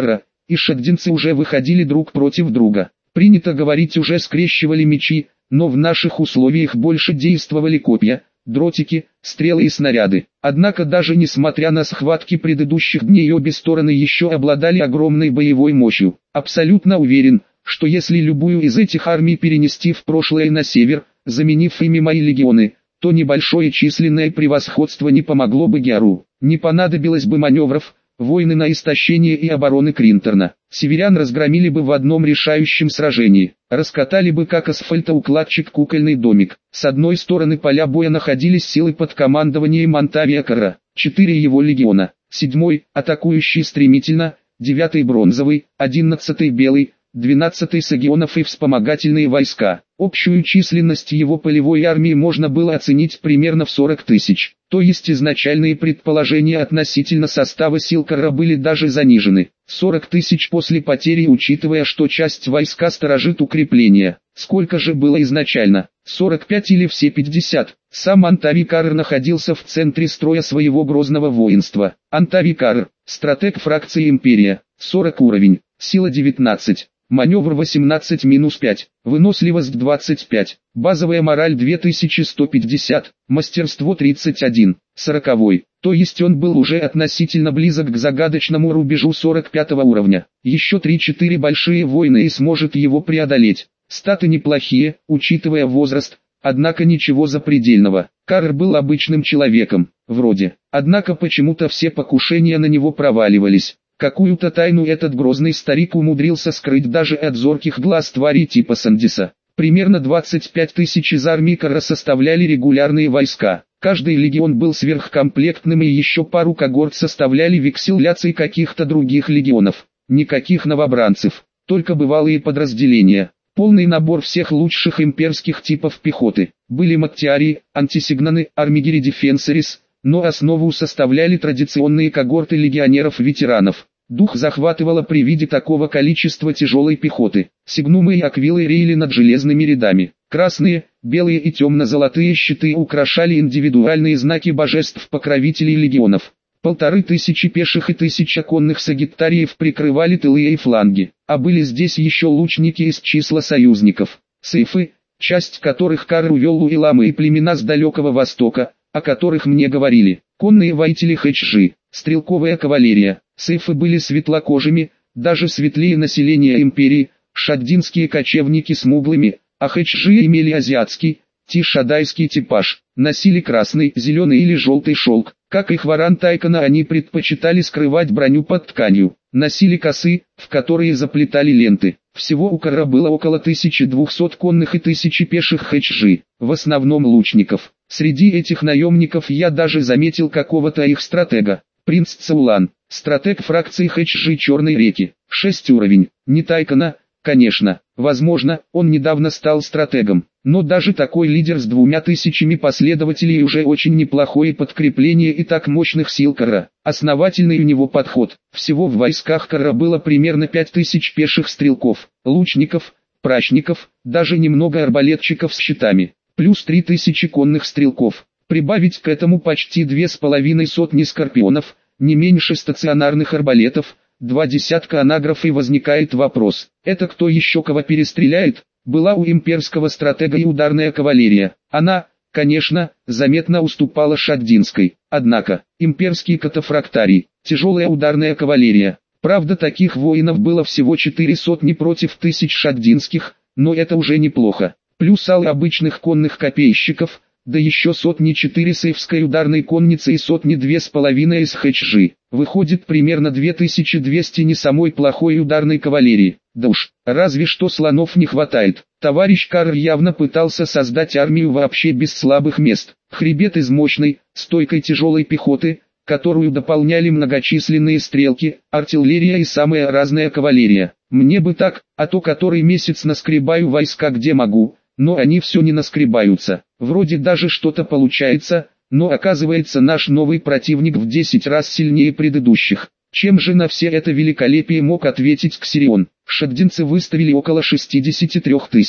и шагдинцы уже выходили друг против друга. Принято говорить, уже скрещивали мечи, но в наших условиях больше действовали копья, дротики, стрелы и снаряды. Однако даже несмотря на схватки предыдущих дней, обе стороны еще обладали огромной боевой мощью. Абсолютно уверен, что если любую из этих армий перенести в прошлое на север, заменив ими мои легионы, то небольшое численное превосходство не помогло бы Гиару. Не понадобилось бы маневров, войны на истощение и обороны Кринтерна. Северян разгромили бы в одном решающем сражении. Раскатали бы как асфальтоукладчик кукольный домик. С одной стороны поля боя находились силы под командованием Антавия Карра, четыре его легиона, седьмой, атакующий стремительно, девятый бронзовый, одиннадцатый белый, двенадцатый сагионов и вспомогательные войска. Общую численность его полевой армии можно было оценить примерно в сорок тысяч, то есть изначальные предположения относительно состава сил Карра были даже занижены. сорок тысяч после потери, учитывая, что часть войска сторожит укрепления. Сколько же было изначально? сорок пять или все пятьдесят? Сам Антавий Карр находился в центре строя своего грозного воинства. Антавий Карр, стратег фракции Империя, сорок уровень, сила девятнадцать. Маневр восемнадцать минус пять, выносливость двадцать пять, базовая мораль две тысячи сто пятьдесят, мастерство тридцать один, сороковой, то есть он был уже относительно близок к загадочному рубежу сорок пятого уровня. Еще три-четыре большие войны и сможет его преодолеть. Статы неплохие, учитывая возраст, однако ничего запредельного. Карр был обычным человеком, вроде. Однако почему-то все покушения на него проваливались. Какую-то тайну этот грозный старик умудрился скрыть даже от зорких глаз тварей типа Сандиса. Примерно двадцать пять тысяч из армии Карра составляли регулярные войска. Каждый легион был сверхкомплектным, и еще пару когорт составляли векселляции каких-то других легионов. Никаких новобранцев, только бывалые подразделения. Полный набор всех лучших имперских типов пехоты. Были маттиарии, антисигнаны, армигери дефенсорис, но основу составляли традиционные когорты легионеров-ветеранов. Дух захватывало при виде такого количества тяжелой пехоты. Сигнумы и аквилы реяли над железными рядами. Красные, белые и темно-золотые щиты украшали индивидуальные знаки божеств-покровителей легионов. Полторы тысячи пеших и тысяча конных сагиттариев прикрывали тылы и фланги. А были здесь еще лучники из числа союзников. Сейфы, часть которых Карр увел у Иламы и племена с Далекого Востока, о которых мне говорили. Конные воители Хэчжи, стрелковая кавалерия. Сейфы были светлокожими, даже светлее населения империи, шаддинские кочевники смуглыми, а Хэчжи имели азиатский, тишадайский типаж. Носили красный, зеленый или желтый шелк. Как и Хваран Тайкона, они предпочитали скрывать броню под тканью. Носили косы, в которые заплетали ленты. Всего у Карра было около тысячи двухсот конных и тысячи пеших Хэчжи, в основном лучников. Среди этих наемников я даже заметил какого-то их стратега. Принц Цаулан, стратег фракции Хэчжи Черной реки, шесть уровень. Не Тайкона, конечно, возможно, он недавно стал стратегом. Но даже такой лидер с двумя тысячами последователей уже очень неплохое подкрепление и так мощных сил Карра. Основательный у него подход. Всего в войсках Карра было примерно пять тысяч пеших стрелков, лучников, прачников, даже немного арбалетчиков с щитами. Плюс три тысячи конных стрелков. Прибавить к этому почти две с половиной сотни скорпионов, не меньше стационарных арбалетов, два десятка анагров, и возникает вопрос, это кто еще кого перестреляет? Была у имперского стратега и ударная кавалерия. Она, конечно, заметно уступала шаддинской. Однако, имперский катафрактарий, тяжелая ударная кавалерия. Правда, таких воинов было всего четыре сотни против тысяч шаддинских, но это уже неплохо. Плюс алы обычных конных копейщиков, да еще сотни четыре сейфской ударной конницы и сотни две с половиной из Хэчжи. Выходит примерно две тысячи двести не самой плохой ударной кавалерии. Да уж, разве что слонов не хватает. Товарищ Карр явно пытался создать армию вообще без слабых мест. Хребет из мощной, стойкой тяжелой пехоты, которую дополняли многочисленные стрелки, артиллерия и самая разная кавалерия. Мне бы так, а то который месяц наскребаю войска где могу, но они все не наскребаются. Вроде даже что-то получается, но оказывается наш новый противник в десять раз сильнее предыдущих. Чем же на все это великолепие мог ответить Ксирион? Шаддинцы выставили около шестидесяти трёх тысяч.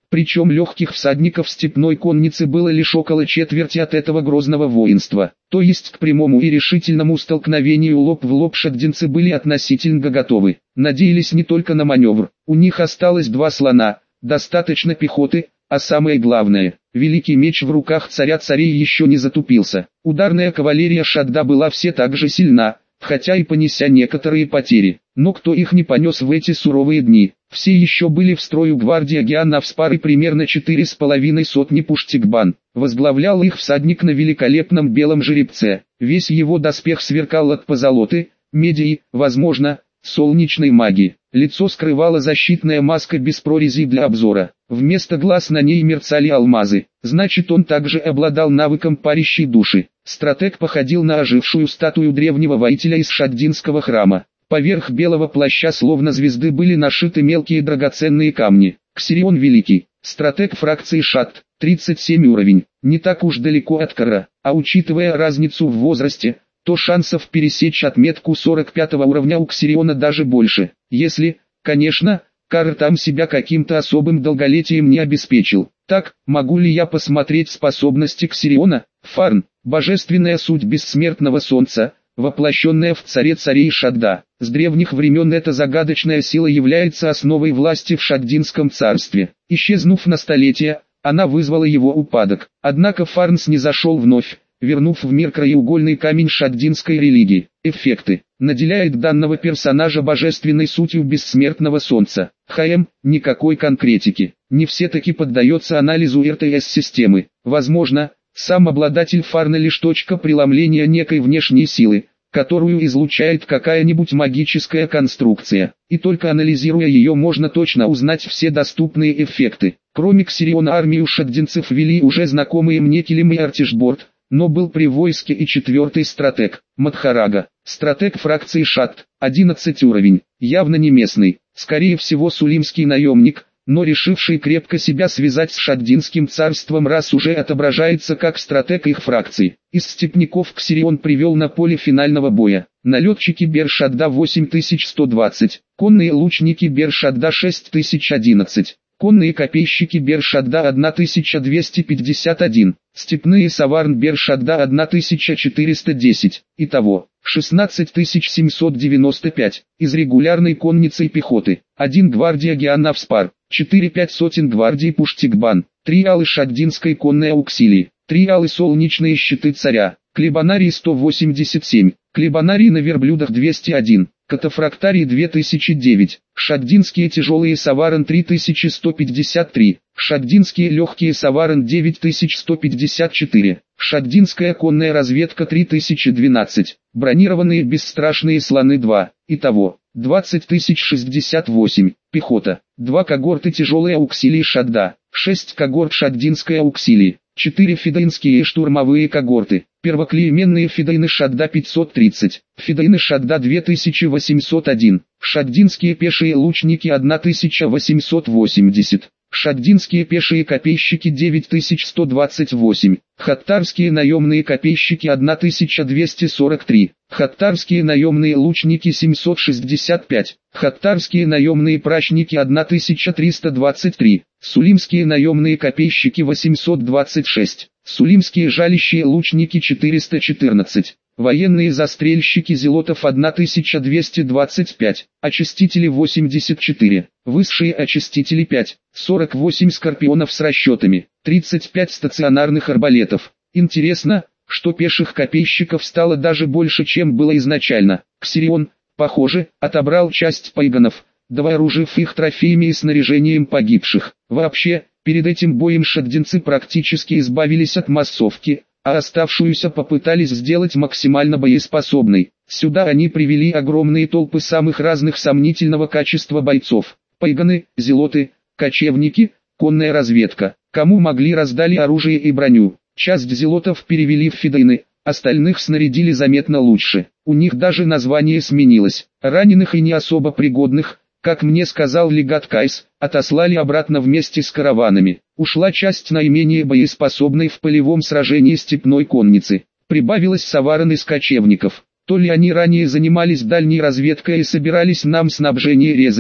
Причем легких всадников степной конницы было лишь около четверти от этого грозного воинства. То есть к прямому и решительному столкновению лоб в лоб шагдинцы были относительно готовы. Надеялись не только на маневр. У них осталось два слона, достаточно пехоты, а самое главное, великий меч в руках царя царей еще не затупился. Ударная кавалерия Шадда была все так же сильна, хотя и понеся некоторые потери. Но кто их не понес в эти суровые дни? Все еще были в строю гвардии Гианнавспары примерно четыре с половиной сотни пуштикбан. Возглавлял их всадник на великолепном белом жеребце. Весь его доспех сверкал от позолоты, меди и, возможно, солнечной магии. Лицо скрывала защитная маска без прорезей для обзора. Вместо глаз на ней мерцали алмазы. Значит, он также обладал навыком парящей души. Стратег походил на ожившую статую древнего воителя из шаддинского храма. Поверх белого плаща словно звезды были нашиты мелкие драгоценные камни. Ксирион Великий, стратег фракции Шадд, тридцать семь уровень, не так уж далеко от Кара, а учитывая разницу в возрасте, то шансов пересечь отметку сорок пятого уровня у Ксириона даже больше, если, конечно, Кар там себя каким-то особым долголетием не обеспечил. Так, могу ли я посмотреть способности Ксириона? Фарн, божественная суть бессмертного солнца, воплощенная в царе царей Шадда. С древних времен эта загадочная сила является основой власти в Шаддинском царстве. Исчезнув на столетия, она вызвала его упадок. Однако Фарнс не зашел вновь, вернув в мир краеугольный камень шаддинской религии. Эффекты. Наделяет данного персонажа божественной сутью бессмертного солнца. ХМ, никакой конкретики. Не все-таки поддается анализу эр тэ эс-системы. Возможно, сам обладатель Фарна лишь точка преломления некой внешней силы, которую излучает какая-нибудь магическая конструкция. И только анализируя ее можно точно узнать все доступные эффекты. Кроме Ксириона армию шаддинцев вели уже знакомые мне Килим и Артишборд, но был при войске и четвертый стратег, Мадхарага, стратег фракции Шадд, одиннадцать уровень, явно не местный, скорее всего сулимский наемник, но решивший крепко себя связать с шаддинским царством, раз уже отображается как стратег их фракции. Из степняков Ксирион привел на поле финального боя. Налетчики Бер-Шадда восемь тысяч сто двадцать, конные лучники Бер-Шадда шесть тысяч одиннадцать. Конные копейщики Бер-Шадда тысяча двести пятьдесят один, степные Саварн Бер-Шадда тысяча четыреста десять, итого шестнадцать тысяч семьсот девяносто пять, из регулярной конницы и пехоты, один гвардия Гианнавспар, четыре-пять сотен гвардии Пуштикбан, три алы шаддинской конной ауксилии, три алы солнечные щиты царя, клебанарий сто восемьдесят семь, клебанарий на верблюдах двести один. Катафрактарий две тысячи девять, шаддинские тяжелые Саварен три тысячи сто пятьдесят три, шаддинские легкие Саварен девять тысяч сто пятьдесят четыре, шаддинская конная разведка три тысячи двенадцать, бронированные бесстрашные слоны два, итого двадцать тысяч шестьдесят восемь, пехота, два когорты тяжелые ауксилии Шадда, шесть когорт шаддинской ауксилии, четыре фидайнские штурмовые когорты, первоклейменные фидайны Шадда пятьсот тридцать, фидайны Шадда две тысячи восемьсот один, шаддинские пешие лучники тысяча восемьсот восемьдесят, шаддинские пешие копейщики девять тысяч сто двадцать восемь, хаттарские наемные копейщики тысяча двести сорок три, хаттарские наемные лучники семьсот шестьдесят пять, хаттарские наемные прачники тысяча триста двадцать три, сулимские наемные копейщики восемьсот двадцать шесть, сулимские жалящие лучники четыреста четырнадцать, военные застрельщики зелотов тысяча двести двадцать пять, очистители восемьдесят четыре, высшие очистители пять, сорок восемь скорпионов с расчетами, тридцать пять стационарных арбалетов. Интересно, что пеших копейщиков стало даже больше, чем было изначально. Ксирион, похоже, отобрал часть пайганов, довооружив их трофеями и снаряжением погибших. Вообще, перед этим боем шаддинцы практически избавились от массовки, а оставшуюся попытались сделать максимально боеспособной. Сюда они привели огромные толпы самых разных сомнительного качества бойцов. Пайганы, зелоты, кочевники, конная разведка. Кому могли раздали оружие и броню. Часть зелотов перевели в фидайны, остальных снарядили заметно лучше. У них даже название сменилось. Раненых и не особо пригодных, как мне сказал легат Кайс, отослали обратно вместе с караванами. Ушла часть наименее боеспособной в полевом сражении степной конницы. Прибавилось Саварен из кочевников. То ли они ранее занимались дальней разведкой и собирались нам снабжение резать,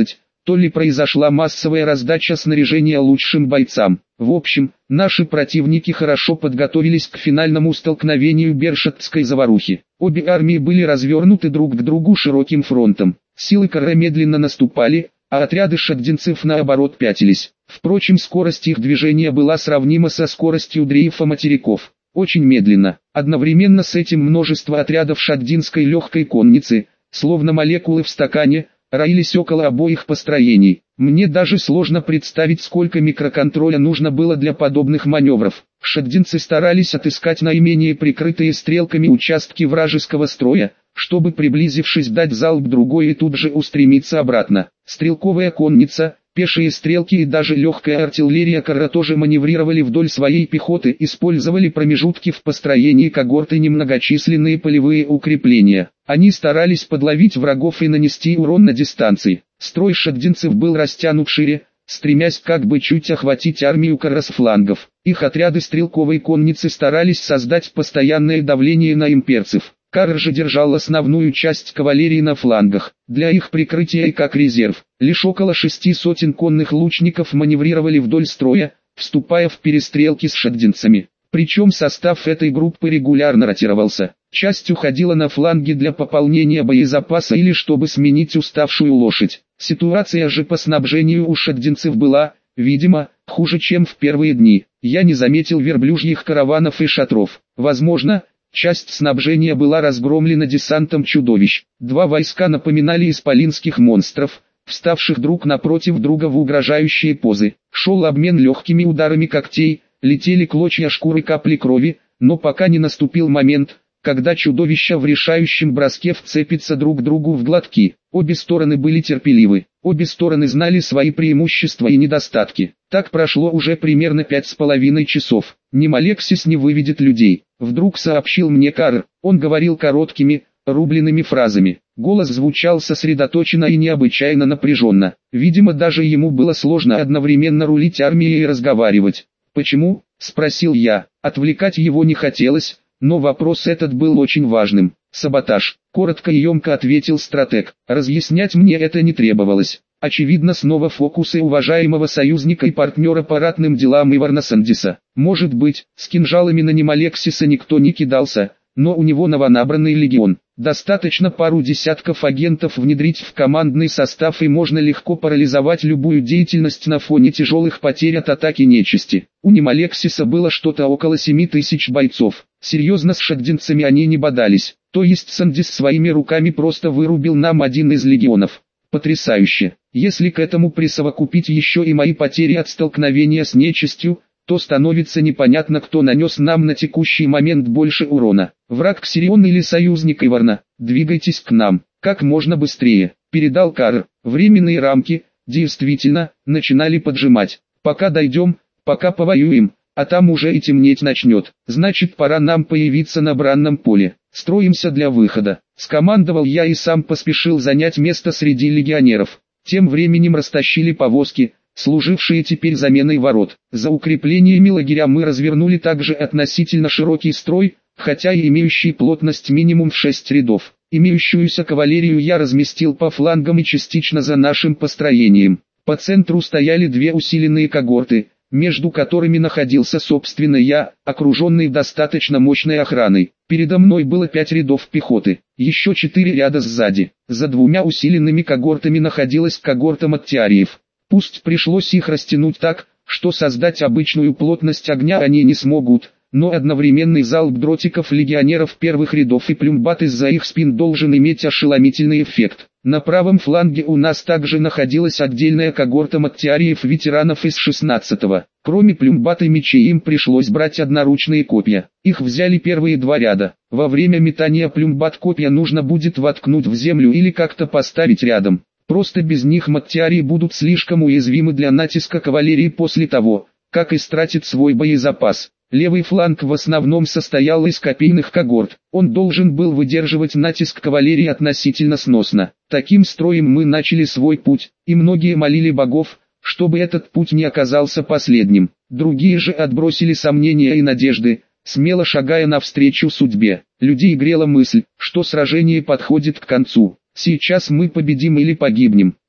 то ли произошла массовая раздача снаряжения лучшим бойцам. В общем, наши противники хорошо подготовились к финальному столкновению Бершадской заварухи. Обе армии были развернуты друг к другу широким фронтом. Силы Каре медленно наступали, а отряды шаддинцев наоборот пятились. Впрочем, скорость их движения была сравнима со скоростью дрейфа материков. Очень медленно. Одновременно с этим множество отрядов шаддинской легкой конницы, словно молекулы в стакане, роились около обоих построений. Мне даже сложно представить, сколько микроконтроля нужно было для подобных маневров. Шаддинцы старались отыскать наименее прикрытые стрелками участки вражеского строя, чтобы, приблизившись, дать залп другой и тут же устремиться обратно. Стрелковая конница, пешие стрелки и даже легкая артиллерия Каре тоже маневрировали вдоль своей пехоты, использовали промежутки в построении когорты, немногочисленные полевые укрепления. Они старались подловить врагов и нанести урон на дистанции. Строй шаддинцев был растянут шире, стремясь как бы чуть охватить армию Каре с флангов. Их отряды стрелковой конницы старались создать постоянное давление на имперцев. Каре же держал основную часть кавалерии на флангах. Для их прикрытия и как резерв, лишь около шести сотен конных лучников маневрировали вдоль строя, вступая в перестрелки с шаддинцами. Причем состав этой группы регулярно ротировался. Часть уходила на фланги для пополнения боезапаса или чтобы сменить уставшую лошадь. Ситуация же по снабжению у шаддинцев была, видимо, хуже, чем в первые дни. Я не заметил верблюжьих караванов и шатров. Возможно, часть снабжения была разгромлена десантом чудовищ. Два войска напоминали исполинских монстров, вставших друг напротив друга в угрожающие позы. Шел обмен легкими ударами когтей, летели клочья шкуры, капли крови, но пока не наступил момент, когда чудовища в решающем броске вцепятся друг другу в глотки. Обе стороны были терпеливы, обе стороны знали свои преимущества и недостатки. Так прошло уже примерно пять с половиной часов. Немалексис не выведет людей. Вдруг сообщил мне Каре. Он говорил короткими, рубленными фразами. Голос звучал сосредоточенно и необычайно напряженно. Видимо, даже ему было сложно одновременно рулить армией и разговаривать. «Почему?» – спросил я. Отвлекать его не хотелось, но вопрос этот был очень важным. «Саботаж», – коротко и емко ответил стратег. Разъяснять мне это не требовалось. Очевидно, снова фокусы уважаемого союзника и партнера по ратным делам Иварна Сандиса. Может быть, с кинжалами на Немалексиса никто не кидался, но у него новонабранный легион. Достаточно пару десятков агентов внедрить в командный состав, и можно легко парализовать любую деятельность на фоне тяжелых потерь от атаки нечисти. У Немалексиса было что-то около семи тысяч бойцов. Серьезно с шаддинцами они не бодались. То есть Сандис своими руками просто вырубил нам один из легионов. Потрясающе. Если к этому присовокупить еще и мои потери от столкновения с нечистью, то становится непонятно, кто нанес нам на текущий момент больше урона. Враг Ксирион или союзник Иварна. Двигайтесь к нам, как можно быстрее, передал Каре. Временные рамки, действительно, начинали поджимать. Пока дойдем, пока повоюем, а там уже и темнеть начнет. Значит, пора нам появиться на бранном поле. Строимся для выхода. Скомандовал я и сам поспешил занять место среди легионеров. Тем временем растащили повозки, служившие теперь заменой ворот. За укреплениями лагеря мы развернули также относительно широкий строй, хотя и имеющий плотность минимум в шесть рядов. Имеющуюся кавалерию я разместил по флангам и частично за нашим построением. По центру стояли две усиленные когорты, между которыми находился собственно я, окруженный достаточно мощной охраной. Передо мной было пять рядов пехоты, еще четыре ряда сзади. За двумя усиленными когортами находилась когорта маттиариев. Пусть пришлось их растянуть так, что создать обычную плотность огня они не смогут, но одновременный залп дротиков легионеров первых рядов и плюмбат из-за их спин должен иметь ошеломительный эффект. На правом фланге у нас также находилась отдельная когорта маттиариев-ветеранов из шестнадцатого. Кроме плюмбат и мечей им пришлось брать одноручные копья. Их взяли первые два ряда. Во время метания плюмбат копья нужно будет воткнуть в землю или как-то поставить рядом. Просто без них маттиарии будут слишком уязвимы для натиска кавалерии после того, как истратит свой боезапас. Левый фланг в основном состоял из копейных когорт. Он должен был выдерживать натиск кавалерии относительно сносно. Таким строем мы начали свой путь, и многие молили богов, чтобы этот путь не оказался последним. Другие же отбросили сомнения и надежды, смело шагая навстречу судьбе. Людей грела мысль, что сражение подходит к концу. Сейчас мы победим или погибнем.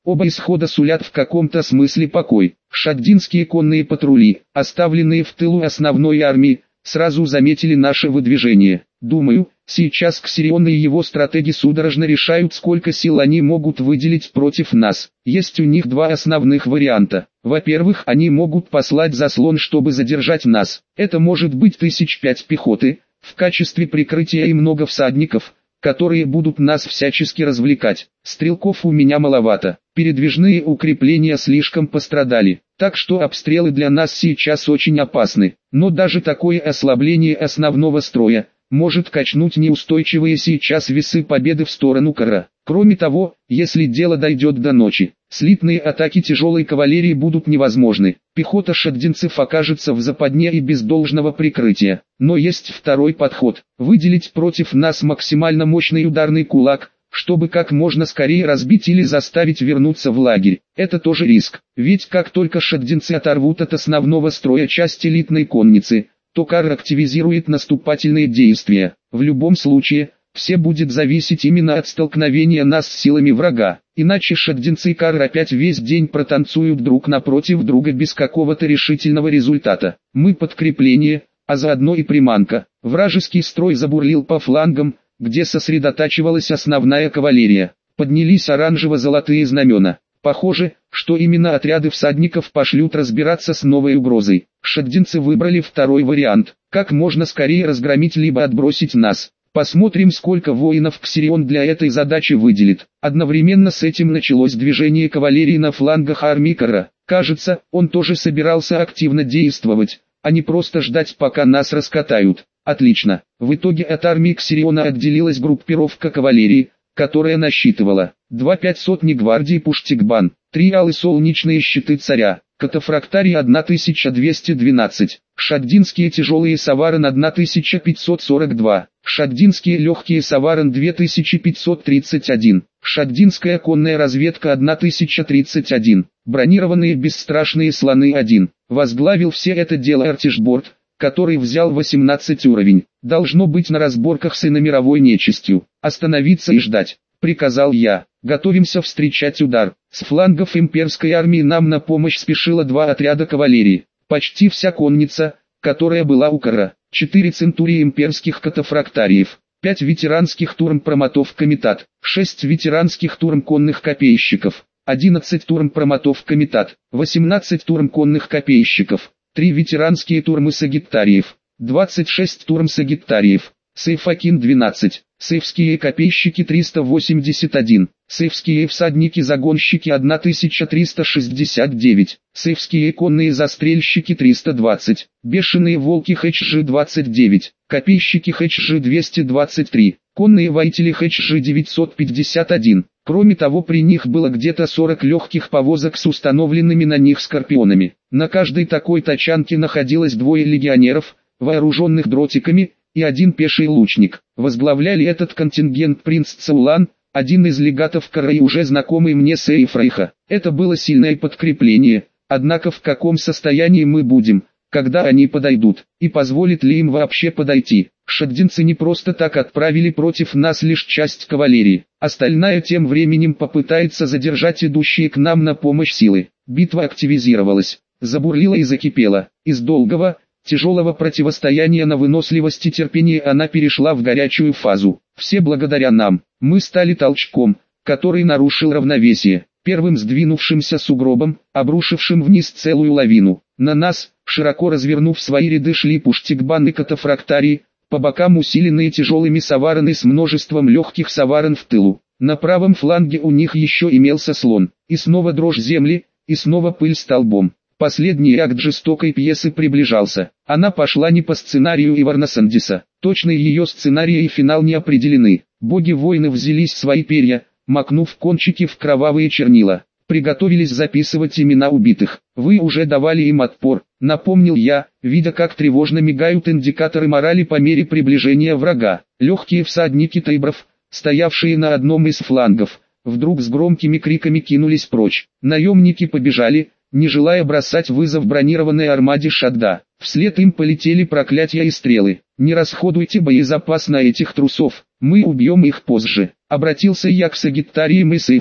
Оба исхода сулят в каком-то смысле покой. Шаддинские конные патрули, оставленные в тылу основной армии, сразу заметили наше выдвижение. Думаю, сейчас Ксирион и его стратеги судорожно решают, сколько сил они могут выделить против нас. Есть у них два основных варианта. Во-первых, они могут послать заслон, чтобы задержать нас. Это может быть тысяч пять пехоты, в качестве прикрытия и много всадников, которые будут нас всячески развлекать. Стрелков у меня маловато, передвижные укрепления слишком пострадали, так что обстрелы для нас сейчас очень опасны. Но даже такое ослабление основного строя может качнуть неустойчивые сейчас весы победы в сторону Кара. Кроме того, если дело дойдет до ночи, слитные атаки тяжелой кавалерии будут невозможны. Пехота шаддинцев окажется в западне и без должного прикрытия. Но есть второй подход – выделить против нас максимально мощный ударный кулак, чтобы как можно скорее разбить или заставить вернуться в лагерь. Это тоже риск, ведь как только шаддинцы оторвут от основного строя часть элитной конницы, то Кар активизирует наступательные действия. В любом случае, все будет зависеть именно от столкновения нас с силами врага, иначе шаддинцы и Кар опять весь день протанцуют друг напротив друга без какого-то решительного результата. Мы подкрепление, а заодно и приманка. Вражеский строй забурлил по флангам, где сосредотачивалась основная кавалерия. Поднялись оранжево-золотые знамена. Похоже, что именно отряды всадников пошлют разбираться с новой угрозой. Шаддинцы выбрали второй вариант. Как можно скорее разгромить либо отбросить нас. Посмотрим, сколько воинов Ксирион для этой задачи выделит. Одновременно с этим началось движение кавалерии на флангах армии Кара. Кажется, он тоже собирался активно действовать, а не просто ждать, пока нас раскатают. Отлично. В итоге от армии Ксириона отделилась группировка кавалерии, которая насчитывала два пять сотни гвардии Пуштикбан, три алые солнечные щиты царя, катафрактарий тысяча двести двенадцать, шаддинские тяжелые саваран тысяча пятьсот сорок два, шаддинские легкие саваран две тысячи пятьсот тридцать один, шаддинская конная разведка тысяча тридцать один, бронированные бесстрашные слоны один. Возглавил все это дело Артишборд, который взял восемнадцать уровень. Должно быть на разборках с иномировой нечистью. Остановиться и ждать, приказал я. Готовимся встречать удар. С флангов имперской армии нам на помощь спешило два отряда кавалерии. Почти вся конница, которая была у Кара. Четыре центурии имперских катафрактариев. Пять ветеранских турм-промотов комитат. Шесть ветеранских турм-конных копейщиков. Одиннадцать турм-промотов комитат. Восемнадцать турм-конных копейщиков. Три ветеранские турмы сагиттариев, двадцать шесть турм сагиттариев, Сейфакин двенадцать, сейфские копейщики триста восемьдесят один, сейфские всадники-загонщики тысяча триста шестьдесят девять, сейфские конные застрельщики триста двадцать, бешеные волки Хэчжи двадцать девять, копейщики Хэчжи двести двадцать три, конные воители Хэчжи девятьсот пятьдесят один. Кроме того, при них было где-то сорок легких повозок с установленными на них скорпионами. На каждой такой тачанке находилось двое легионеров, вооруженных дротиками, и один пеший лучник. Возглавляли этот контингент принц Цаулан, один из легатов Кара и уже знакомый мне Сейфрейха. Это было сильное подкрепление, однако в каком состоянии мы будем, когда они подойдут, и позволит ли им вообще подойти? Шаддинцы не просто так отправили против нас лишь часть кавалерии. Остальная тем временем попытается задержать идущие к нам на помощь силы. Битва активизировалась, забурлила и закипела. Из долгого, тяжелого противостояния на выносливость и терпение она перешла в горячую фазу. Все благодаря нам. Мы стали толчком, который нарушил равновесие, первым сдвинувшимся сугробом, обрушившим вниз целую лавину. На нас, широко развернув свои ряды, шли Пуштикбан и катафрактарии, по бокам усиленные тяжелыми савараны с множеством легких саваран в тылу. На правом фланге у них еще имелся слон, и снова дрожь земли, и снова пыль столбом. Последний акт жестокой пьесы приближался. Она пошла не по сценарию Иварна Сандиса. Точно ее сценарий и финал не определены. Боги-воины взялись свои перья, макнув кончики в кровавые чернила. Приготовились записывать имена убитых. Вы уже давали им отпор, напомнил я, видя, как тревожно мигают индикаторы морали по мере приближения врага. Легкие всадники тайбров, стоявшие на одном из флангов, вдруг с громкими криками кинулись прочь. Наемники побежали, не желая бросать вызов бронированной армаде Шадда. Вслед им полетели проклятия и стрелы. «Не расходуйте боезапас на этих трусов, мы убьем их позже», — обратился я к сагиттариям и сейфам.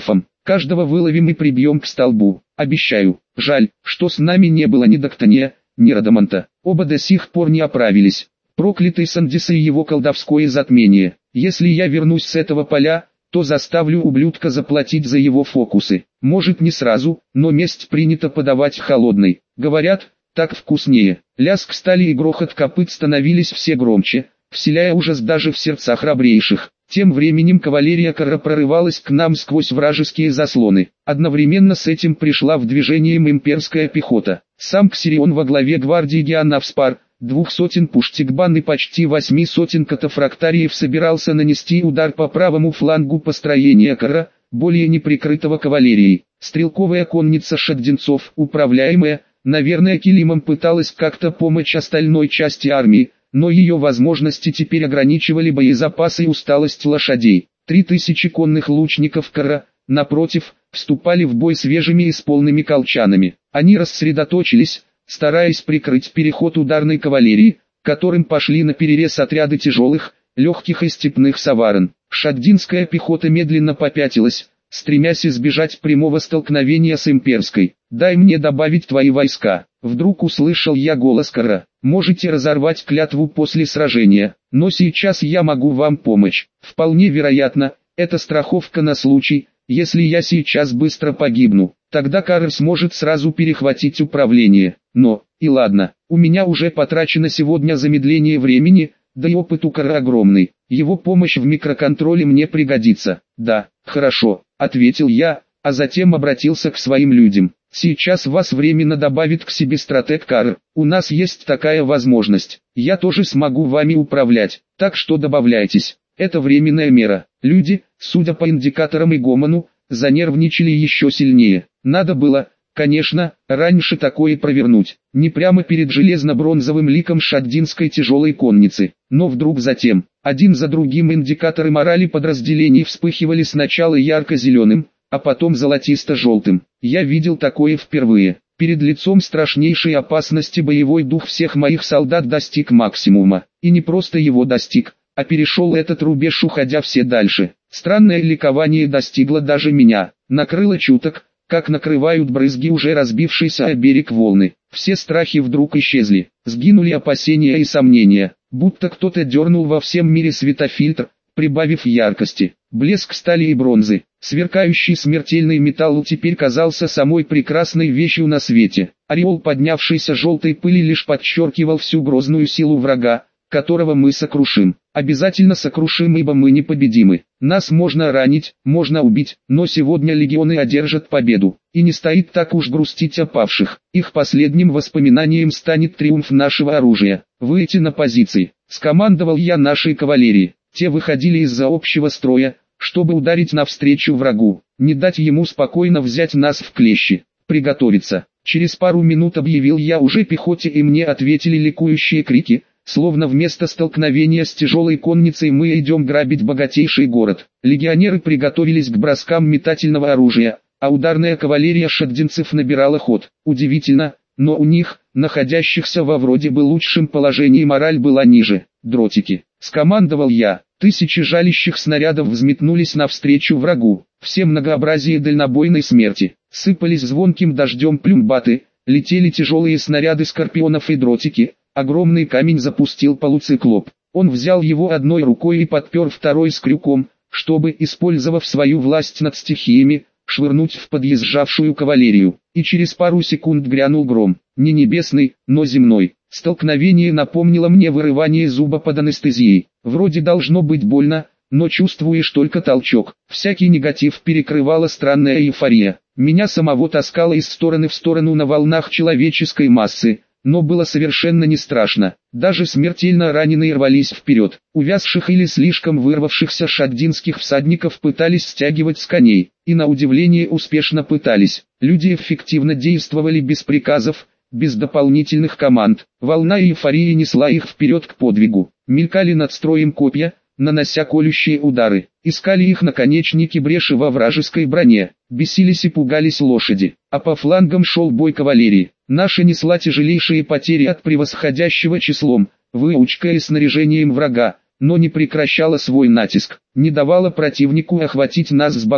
Каждого выловим и прибьем к столбу, обещаю. Жаль, что с нами не было ни Доктания, ни Радаманта. Оба до сих пор не оправились. Проклятый Сандиса и его колдовское затмение. Если я вернусь с этого поля, то заставлю ублюдка заплатить за его фокусы. Может не сразу, но месть принято подавать холодной. Говорят, так вкуснее. Лязг стали и грохот копыт становились все громче, вселяя ужас даже в сердца храбрейших. Тем временем кавалерия Карра прорывалась к нам сквозь вражеские заслоны. Одновременно с этим пришла в движение имперская пехота. Сам Ксирион во главе гвардии Гианавспар, двух сотен пуштикбан и почти восьми сотен катафрактариев собирался нанести удар по правому флангу построения Карра, более неприкрытого кавалерией. Стрелковая конница шагдинцов, управляемая, наверное, Килимом, пыталась как-то помочь остальной части армии, но ее возможности теперь ограничивали боезапасы и усталость лошадей. Три тысячи конных лучников Карра, напротив, вступали в бой свежими и с полными колчанами. Они рассредоточились, стараясь прикрыть переход ударной кавалерии, которым пошли на перерез отряды тяжелых, легких и степных саварен. Шагдинская пехота медленно попятилась, стремясь избежать прямого столкновения с имперской. «Дай мне добавить твои войска», — вдруг услышал я голос Карра. «Можете разорвать клятву после сражения, но сейчас я могу вам помочь. Вполне вероятно, это страховка на случай, если я сейчас быстро погибну. Тогда Карр сможет сразу перехватить управление. Но, и ладно, у меня уже потрачено сегодня замедление времени, да и опыт у Карра огромный. Его помощь в микроконтроле мне пригодится». «Да, хорошо», — ответил я, а затем обратился к своим людям. «Сейчас вас временно добавит к себе стратег Карр. У нас есть такая возможность. Я тоже смогу вами управлять, так что добавляйтесь. Это временная мера». Люди, судя по индикаторам и гомону, занервничали еще сильнее. Надо было, конечно, раньше такое провернуть. Не прямо перед железно-бронзовым ликом шагдинской тяжелой конницы. Но вдруг затем, один за другим индикаторы морали подразделений вспыхивали сначала ярко-зеленым, а потом золотисто-желтым. Я видел такое впервые. Перед лицом страшнейшей опасности боевой дух всех моих солдат достиг максимума. И не просто его достиг, а перешел этот рубеж, уходя все дальше. Странное ликование достигло даже меня. Накрыло чуток, как накрывают брызги уже разбившейся о берег волны. Все страхи вдруг исчезли. Сгинули опасения и сомнения. Будто кто-то дернул во всем мире светофильтр, прибавив яркости. Блеск стали и бронзы, сверкающий смертельный металл теперь казался самой прекрасной вещью на свете. Ореол поднявшейся желтой пыли лишь подчеркивал всю грозную силу врага, которого мы сокрушим. Обязательно сокрушим, ибо мы непобедимы. Нас можно ранить, можно убить, но сегодня легионы одержат победу. И не стоит так уж грустить о павших. Их последним воспоминанием станет триумф нашего оружия. «Выйти на позиции», — скомандовал я нашей кавалерии. Те выходили из-за общего строя, чтобы ударить навстречу врагу, не дать ему спокойно взять нас в клещи. «Приготовиться». Через пару минут объявил я уже пехоте, и мне ответили ликующие крики, словно вместо столкновения с тяжелой конницей мы идем грабить богатейший город. Легионеры приготовились к броскам метательного оружия, а ударная кавалерия шагдинцев набирала ход. Удивительно, но у них, находящихся во вроде бы лучшем положении, мораль была ниже. «Дротики», — скомандовал я. Тысячи жалящих снарядов взметнулись навстречу врагу. Все многообразие дальнобойной смерти. Сыпались звонким дождем плюмбаты, летели тяжелые снаряды скорпионов и дротики. Огромный камень запустил полуциклоп. Он взял его одной рукой и подпер второй с крюком, чтобы, использовав свою власть над стихиями, швырнуть в подъезжавшую кавалерию. И через пару секунд грянул гром. Не небесный, но земной. Столкновение напомнило мне вырывание зуба под анестезией. Вроде должно быть больно, но чувствуешь только толчок. Всякий негатив перекрывала странная эйфория. Меня самого таскало из стороны в сторону на волнах человеческой массы, но было совершенно не страшно. Даже смертельно раненые рвались вперед. Увязших или слишком вырвавшихся шагдинских всадников пытались стягивать с коней, и на удивление успешно пытались. Люди эффективно действовали без приказов, без дополнительных команд. Волна эйфории несла их вперед к подвигу. Мелькали над строем копья, нанося колющие удары. Искали их наконечники бреши во вражеской броне. Бесились и пугались лошади. А по флангам шел бой кавалерии. Наша несла тяжелейшие потери от превосходящего числом, выучкой и снаряжением врага, но не прекращала свой натиск. Не давала противнику охватить нас с боков,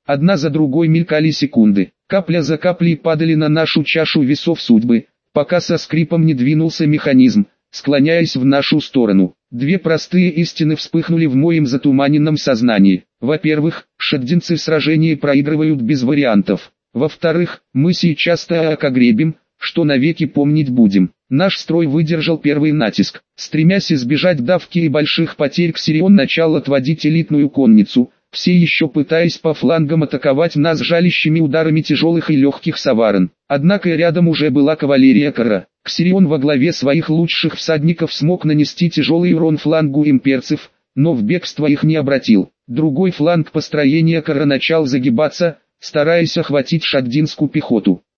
Одна за другой мелькали секунды. Капля за каплей падали на нашу чашу весов судьбы, пока со скрипом не двинулся механизм, склоняясь в нашу сторону. Две простые истины вспыхнули в моем затуманенном сознании. Во-первых, шаддинцы сражение проигрывают без вариантов. Во-вторых, мы сейчас так огребем, что навеки помнить будем. Наш строй выдержал первый натиск. Стремясь избежать давки и больших потерь, Ксирион начал отводить элитную конницу, все еще пытаясь по флангам атаковать нас жалящими ударами тяжелых и легких саварен. Однако рядом уже была кавалерия Кара. Ксирион во главе своих лучших всадников смог нанести тяжелый урон флангу имперцев, но в бегство их не обратил. Другой фланг построения Кара начал загибаться, стараясь охватить шаддинскую пехоту.